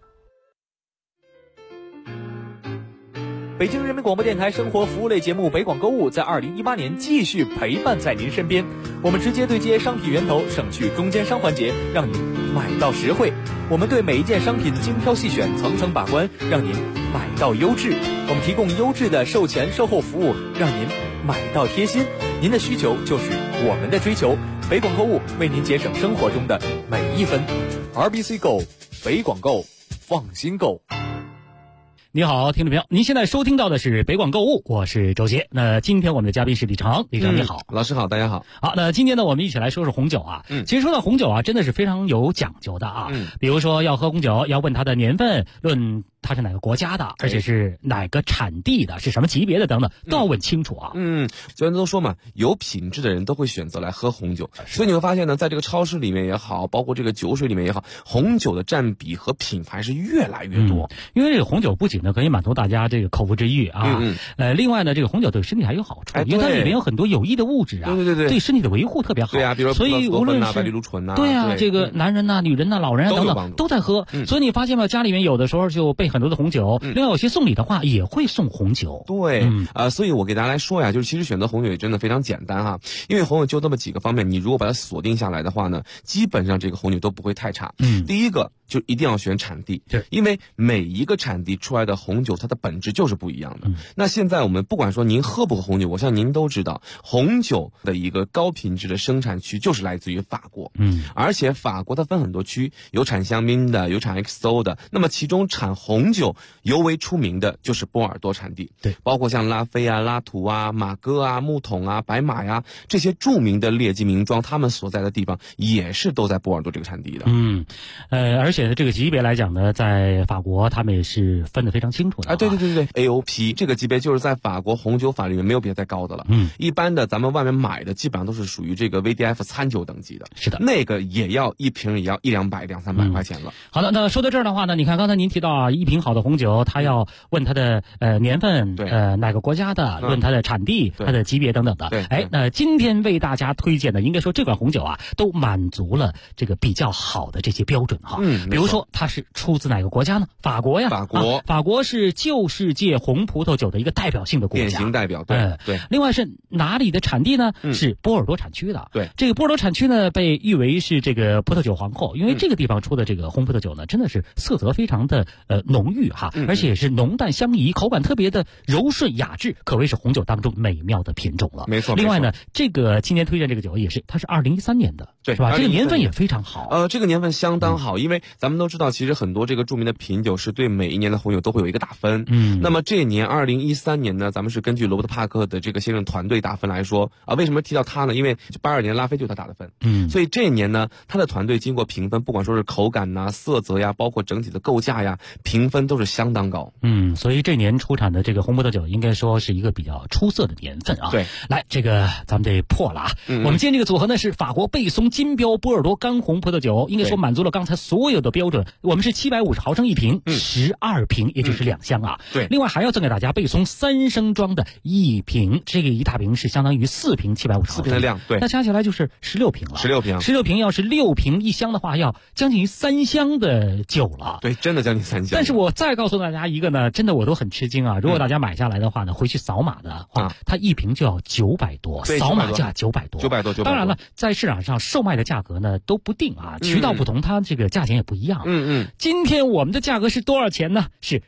Speaker 13: 北京人民广播电台生活服务类节目北广购物在2018年继续陪伴在您身边，我们直接对接商品源头，省去中间商环节，让您买到实惠。我们对每一件商品精挑细选，层层把关，让您买到优质。我们提供优质的售前售后服务，让您买到贴心。您的需求就是我们的追求，北广购物为您节省生活中的每一分。RBC Go， 北广购，放心购。
Speaker 14: 你好，听众朋友，您现在收听到的是北广购物，我是周杰。那今天我们的嘉宾是李成，李成你好。
Speaker 15: 老师好，大家好。
Speaker 14: 好，那今天呢，我们一起来说说红酒啊。其实说到红酒啊，真的是非常有讲究的啊。比如说要喝红酒，要问它的年份，论它是哪个国家的，而且是哪个产地的，是什么级别的等等，都要问清楚啊。
Speaker 15: 所以都说嘛，有品质的人都会选择来喝红酒。所以你会发现呢，在这个超市里面也好，包括这个酒水里面也好，红酒的占比和品牌是越来越多。
Speaker 14: 因为这个红酒不仅呢可以满足大家这个口腹之欲啊，另外呢，这个红酒对身体还有好处，因为它里面有很多有益的物质啊，对身体的维护特别好。
Speaker 15: 对啊，比如说
Speaker 14: 所以无论是
Speaker 15: 白藜芦醇
Speaker 14: 对啊，这个男人呐、女人呐、老人啊等等都在喝。所以你发现吗？家里面有的时候就备很多的红酒，另外有些送礼的话也会送红酒。
Speaker 15: 对，所以我给大家来说呀，就是其实选择红酒也真的非常简单哈，因为红酒就那么几个方面，你如果把它锁定下来的话呢，基本上这个红酒都不会太差。第一个就一定要选产地，因为每一个产地出来的红酒它的本质就是不一样的。那现在我们不管说您喝不喝红酒，我相信您都知道，红酒的一个高品质的生产区就是来自于法国。而且法国它分很多区，有产香槟的，有产 XO 的，那么其中产红酒尤为出名的就是波尔多产地。对，包括像拉菲啊、拉图啊、马哥啊、木桶啊、白马呀，这些著名的劣迹名庄，他们所在的地方也是都在波尔多这个产地的。
Speaker 14: 而且且这个级别来讲呢，在法国他们也是分得非常清楚的。
Speaker 15: 对 AOP 这个级别就是在法国红酒法里面没有别的再高的了。一般的咱们外面买的基本上都是属于这个 VDF 餐酒等级的。
Speaker 14: 是的，
Speaker 15: 那个也要一瓶也要100-200、200-300块钱了。
Speaker 14: 好的，那说到这儿的话呢，你看刚才您提到啊，一瓶好的红酒，它要问它的年份，哪个国家的，论它的产地，它的级别等等的。那今天为大家推荐的，应该说这款红酒啊，都满足了这个比较好的这些标准哈。比如说它是出自哪个国家呢？法国呀，法国是旧世界红葡萄酒的一个代表性的国家，
Speaker 15: 典型代表。对。
Speaker 14: 另外是哪里的产地呢？是波尔多产区的。
Speaker 15: 对，
Speaker 14: 这个波尔多产区呢，被誉为是这个葡萄酒皇后，因为这个地方出的这个红葡萄酒呢，真的是色泽非常的浓郁哈，而且也是浓淡相宜，口感特别的柔顺雅致，可谓是红酒当中美妙的品种了。
Speaker 15: 没错。
Speaker 14: 另外呢，这个今天推荐这个酒也是，它是2013年的，
Speaker 15: 对，
Speaker 14: 是吧？这个年份也非常好。
Speaker 15: 这个年份相当好，因为咱们都知道，其实很多这个著名的品酒是对每一年的红酒都会有一个打分。那么这年2013年呢，咱们是根据罗伯特帕克的这个先生团队打分来说啊，为什么提到他呢？因为82年拉菲就是他打的分。所以这一年呢，他的团队经过评分，不管说是口感呐、色泽呀，包括整体的构架呀，评分都是相当高。
Speaker 14: 所以这年出产的这个红葡萄酒应该说是一个比较出色的年份啊。
Speaker 15: 对，
Speaker 14: 来，这个咱们得破了啊。我们今天这个组合呢是法国贝松金标波尔多干红葡萄酒，应该说满足了刚才所有的标准。我们是750毫升一瓶，12瓶，也就是2箱啊。
Speaker 15: 对，
Speaker 14: 另外还要赠给大家贝松3升装的一瓶，这个一大瓶是相当于4瓶750毫升。4
Speaker 15: 瓶的量，对，
Speaker 14: 那加起来就是16瓶了。16瓶要是6瓶1箱的话，要将近3箱的酒了。
Speaker 15: 对，真的将近3箱。
Speaker 14: 但是我再告诉大家一个呢，真的我都很吃惊啊！如果大家买下来的话呢，回去扫码的话，它一瓶就要900多，扫码价900多。
Speaker 15: 900多。
Speaker 14: 当然了，在市场上售卖的价格呢都不定啊，渠道不同，它这个价钱也不一样。今天我们的价格是多少钱呢？是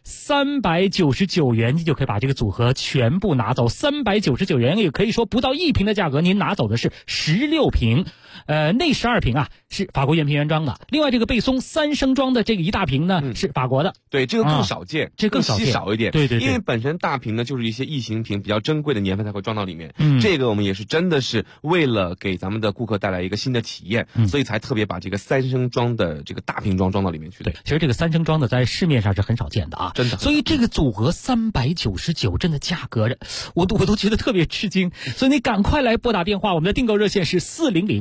Speaker 14: 399元，你就可以把这个组合全部拿走。399元也可以说不到1瓶的价格，您拿走的是16瓶。那12瓶啊是法国原瓶原装的，另外这个贝松3升装的这个一大瓶呢是法国的。
Speaker 15: 对，这个更少见，
Speaker 14: 这更
Speaker 15: 稀少一点。
Speaker 14: 对，
Speaker 15: 因为本身大瓶呢就是一些异形瓶，比较珍贵的年份才会装到里面。这个我们也是真的是为了给咱们的顾客带来一个新的体验，所以才特别把这个3升装的这个大瓶装到里面去的。
Speaker 14: 对，其实这个3升装的在市面上是很少见的啊，
Speaker 15: 真的。
Speaker 14: 所以这个组合399，真的价格我都觉得特别吃惊。所以你赶快来拨打电话，我们的订购热线是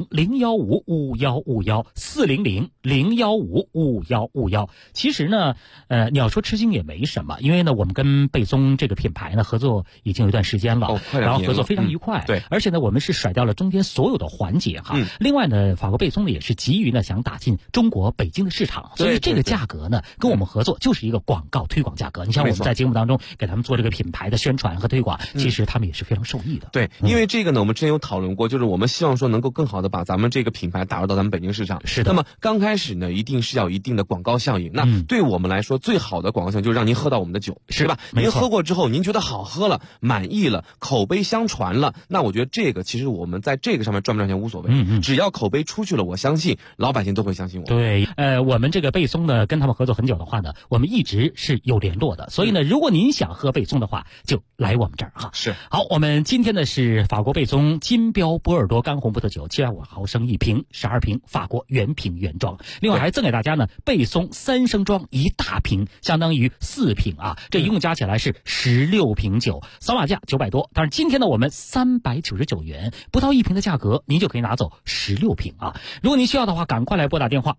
Speaker 14: 400-015-5151，400-015-5151。其实呢，你要说吃惊也没什么，因为呢，我们跟贝松这个品牌呢合作已经有一段时间了，然后合作非常愉快。
Speaker 15: 对，
Speaker 14: 而且呢，我们是甩掉了中间所有的环节哈。另外呢，法国贝松呢也是急于呢想打进中国北京的市场，所以这个价格呢跟我们合作就是一个广告推广价格。你像我们在节目当中给他们做这个品牌的宣传和推广，其实他们也是非常受益的。
Speaker 15: 对，因为这个呢，我们之前有讨论过，就是我们希望说能够更好的把咱们这个品牌打入到咱们北京市场。
Speaker 14: 是的。
Speaker 15: 那么刚开始呢，一定是要有一定的广告效应。那对我们来说，最好的广告效应就是让您喝到我们的酒，是吧？您喝过之后，您觉得好喝了，满意了，口碑相传了，那我觉得这个其实我们在这个上面赚不赚钱无所谓。只要口碑出去了，我相信老百姓都会相信我。
Speaker 14: 对，我们这个贝松呢，跟他们合作很久的话呢，我们一直是有联络的。所以呢，如果您想喝贝松的话，就来我们这儿哈。
Speaker 15: 是。
Speaker 14: 好，我们今天呢是法国贝松金标波尔多干红葡萄酒，750毫升一瓶，12瓶，法国原瓶原装。另外还赠给大家呢贝松3升装一大瓶，相当于4瓶啊，这一共加起来是16瓶酒，扫码价900多。但是今天呢，我们399元，不到1瓶的价格，您就可以拿走16瓶啊。如果您需要的话，赶快来拨打电话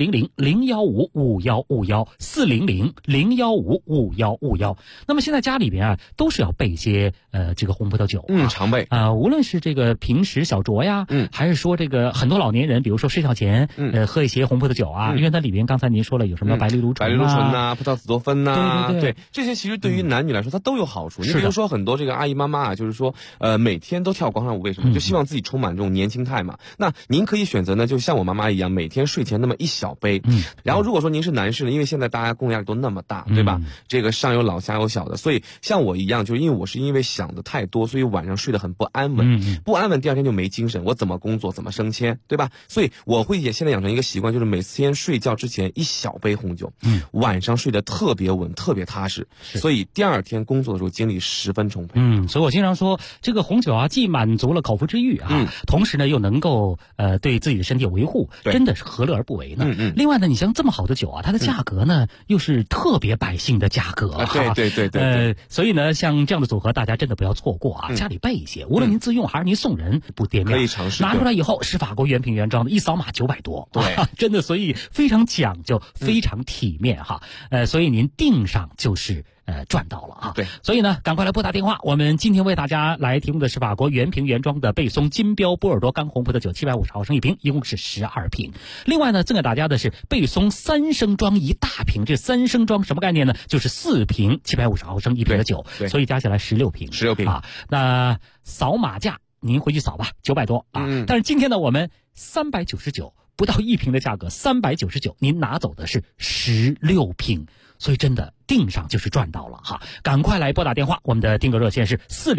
Speaker 14: 400-015-5151，400-015-5151。那么现在家里边啊，都是要备一些这个红葡萄酒，
Speaker 15: 常备
Speaker 14: 无论是这个平时小酌呀，还是说这个很多老年人，比如说睡觉前喝一些红葡萄酒啊，因为它里边刚才您说了有什么白藜芦醇
Speaker 15: 呐、葡萄紫多酚呐，
Speaker 14: 对，
Speaker 15: 这些其实对于男女来说它都有好处。你比如说很多这个阿姨妈妈啊，就是说每天都跳广场舞，为什么？就希望自己充满这种年轻态嘛。那您可以选择呢，就像我妈妈一样，每天睡前那么1小杯。然后如果说您是男士呢，因为现在大家工作压力都那么大，对吧？这个上有老下有小的，所以像我一样，就是因为想的太多，所以晚上睡得很不安稳。不安稳，第二天就没精神，我怎么工作怎么上升迁，对吧？所以我会现在养成一个习惯，就是每天睡觉之前1小杯红酒，晚上睡得特别稳，特别踏实，所以第二天工作的时候精力十分充沛。
Speaker 14: 所以我经常说，这个红酒啊，既满足了口腹之欲啊，同时呢又能够对自己的身体有维护，真的是何乐而不为呢？另外呢，你像这么好的酒啊，它的价格呢又是特别百姓的价格
Speaker 15: 对。
Speaker 14: 所以呢，像这样的组合，大家真的不要错过啊！家里备一些，无论您自用还是您送人，不掂量，
Speaker 15: 可以尝试。
Speaker 14: 拿出来以后是法国原瓶原装的，一扫码900多，
Speaker 15: 对，
Speaker 14: 真的，所以非常讲究，非常体面哈。所以您订上就是赚到了啊！
Speaker 15: 对，
Speaker 14: 所以呢，赶快来拨打电话。我们今天为大家来提供的是法国原瓶原装的贝松金标波尔多干红葡萄酒，750毫升一瓶，一共是12瓶。另外呢，赠给大家的是贝松3升装一大瓶。这3升装什么概念呢？就是4瓶750毫升一瓶的酒，所以加起来16瓶。
Speaker 15: 16瓶
Speaker 14: 啊！那扫码价您回去扫吧，900多啊！但是今天呢，我们399。不到1瓶的价格，399，您拿走的是16瓶，所以真的订上就是赚到了哈！赶快来拨打电话，我们的订购热线是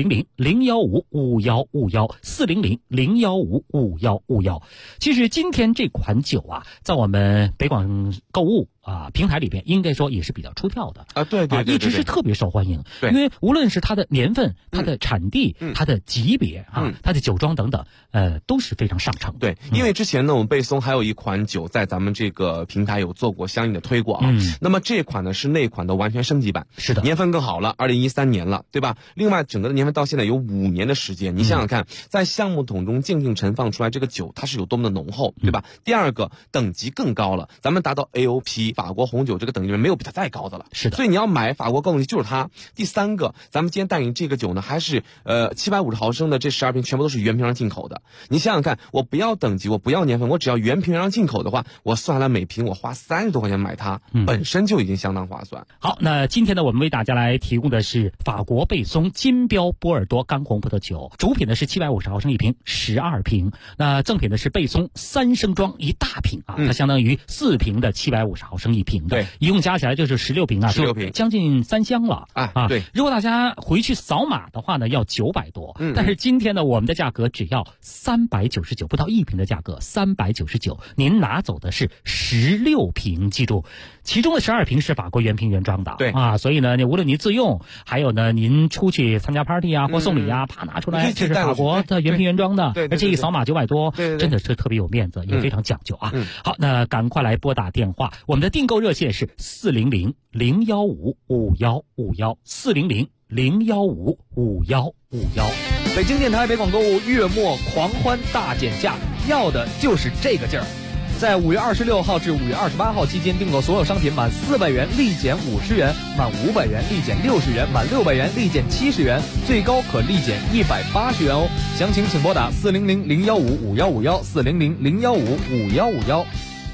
Speaker 14: 400-015-5151，400-015-5151。其实今天这款酒啊，在我们北广购物平台里边，应该说也是比较出挑的
Speaker 15: 啊，对，
Speaker 14: 一直是特别受欢迎。
Speaker 15: 对，
Speaker 14: 因为无论是它的年份、它的产地、它的级别它的酒庄等等，都是非常上乘的。
Speaker 15: 对，因为之前呢，我们贝松还有一款酒在咱们这个平台有做过相应的推广，那么这款呢是那款的完全升级版，
Speaker 14: 是的，
Speaker 15: 年份更好了，2013年了，对吧？另外，整个的年份到现在有5年的时间，你想想看，在橡木桶中静静陈放出来这个酒，它是有多么的浓厚，对吧？第二个，等级更高了，咱们达到 AOP 法国红酒这个等级里面没有比它再高的了，
Speaker 14: 是的。
Speaker 15: 所以你要买法国高等级就是它。第三个，咱们今天带你这个酒呢，还是750毫升的这12瓶全部都是原瓶上进口的。你想想看，我不要等级，我不要年份，我只要原瓶上进口的话，我算下来每瓶我花30多块钱买它，本身就已经相当划算。
Speaker 14: 好，那今天呢，我们为大家来提供的是法国贝松金标波尔多干红葡萄酒，主品呢是750毫升一瓶，12瓶。那赠品呢是贝松3升装一大瓶啊，它相当于4瓶的750毫升一瓶的，
Speaker 15: 对，
Speaker 14: 一共加起来就是16瓶啊
Speaker 15: ，16瓶，
Speaker 14: 将近3箱了
Speaker 15: 啊。对，
Speaker 14: 如果大家回去扫码的话呢，要900多，但是今天呢，我们的价格只要399，不到1瓶的价格399，您拿走的是16瓶，记住，其中的12瓶是法国原瓶原装的，
Speaker 15: 对
Speaker 14: 啊，所以呢，无论您自用，还有呢，您出去参加 party 啊或送礼啊，啪拿出来，这是法国的原瓶原装的，而且一扫码900多，真的是特别有面子，也非常讲究啊。好，那赶快来拨打电话，我们的订购热线是400-015-5151，400-015-5151。
Speaker 13: 北京电台北广购物月末狂欢大减价，要的就是这个劲儿。在5月26号至5月28号期间订购所有商品，满400元立减50元，满500元立减60元，满600元立减70元，最高可立减180元哦。详情请拨打400-015-5151，400-015-5151。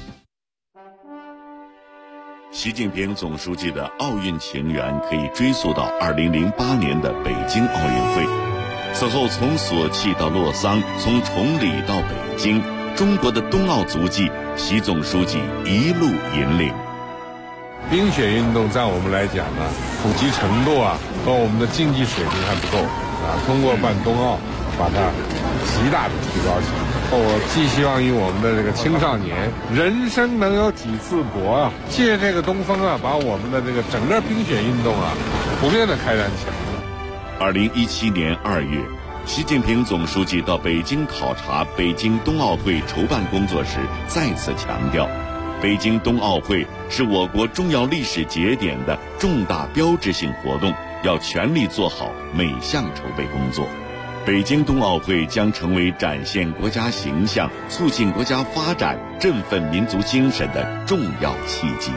Speaker 1: 习近平总书记的奥运情缘可以追溯到2008年的北京奥运会，此后从索契到洛桑，从崇礼到北京，中国的冬奥足迹，习总书记一路引领。
Speaker 16: 冰雪运动在我们来讲呢，普及程度和我们的竞技水平还不够通过办冬奥，把它极大的提高起来。我寄希望于我们的这个青少年，人生能有几次搏借这个东风把我们的这个整个冰雪运动普遍的开展起来。
Speaker 1: 2017年2月，习近平总书记到北京考察北京冬奥会筹办工作时，再次强调，北京冬奥会是我国重要历史节点的重大标志性活动，要全力做好每项筹备工作。北京冬奥会将成为展现国家形象、促进国家发展、振奋民族精神的重要契机。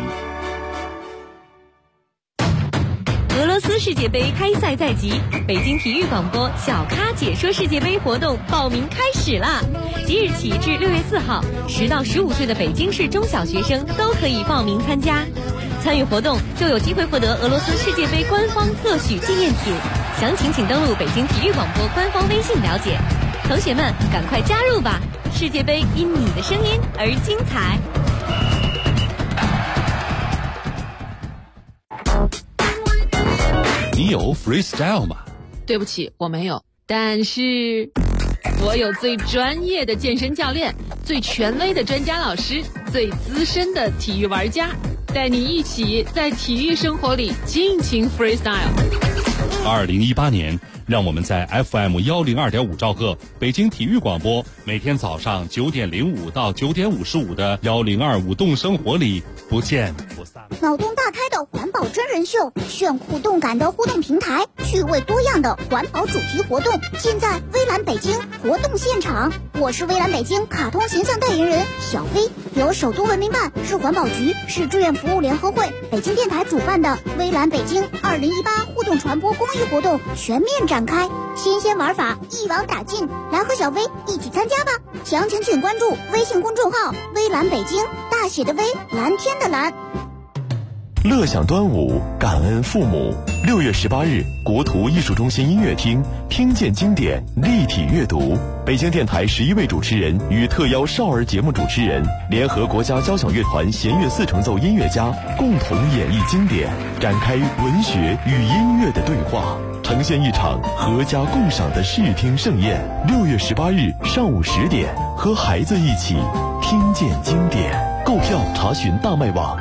Speaker 7: 俄罗斯世界杯开赛在即，北京体育广播小咖解说世界杯活动报名开始啦！即日起至6月4号，10到15岁的北京市中小学生都可以报名参加。参与活动就有机会获得俄罗斯世界杯官方特许纪念品，详情请登录北京体育广播官方微信了解。同学们，赶快加入吧！世界杯因你的声音而精彩。
Speaker 3: 你有 freestyle 吗？
Speaker 4: 对不起，我没有。但是我有最专业的健身教练，最权威的专家老师，最资深的体育玩家，带你一起在体育生活里尽情 freestyle。
Speaker 17: 2018年，让我们在 FM 102.5兆赫北京体育广播，每天早上9点05到9点55的102舞动生活里不见不散。
Speaker 18: 脑洞大开的环保真人秀，炫酷动感的互动平台，趣味多样的环保主题活动，尽在微蓝北京活动现场。我是微蓝北京卡通形象代言人小飞，由首都文明办、市环保局、市志愿服务联合会、北京电台主办的微蓝北京2018互动传播公益活动全面展开，新鲜玩法一网打尽，来和小飞一起参加吧！详情请关注微信公众号微蓝北京，大写的微，蓝天的蓝。
Speaker 19: 乐享端午，感恩父母。6月18日，国图艺术中心音乐厅，听见经典，立体阅读。北京电台11位主持人与特邀少儿节目主持人，联合国家交响乐团弦乐4重奏音乐家，共同演绎经典，展开文学与音乐的对话，呈现一场合家共赏的视听盛宴。6月18日上午10点，和孩子一起听见经典。购票查询大麦网。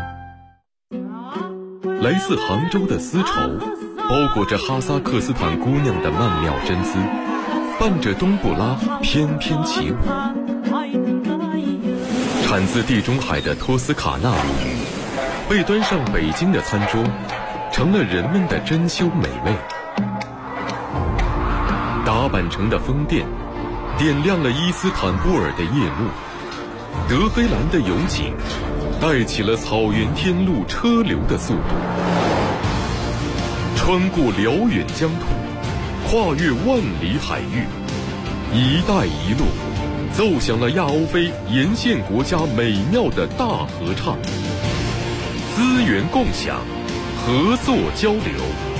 Speaker 3: 来自杭州的丝绸，包裹着哈萨克斯坦姑娘的曼妙真姿，伴着冬不拉翩翩起舞。产自地中海的托斯卡纳米，被端上北京的餐桌，成了人们的珍馐美味。打扮成的风电，点亮了伊斯坦布尔的夜幕。德黑兰的油井，带起了草原天路车流的速度。穿过辽远疆土，跨越万里海域，一带一路奏响了亚欧非沿线国家美妙的大合唱。资源共享，合作交流，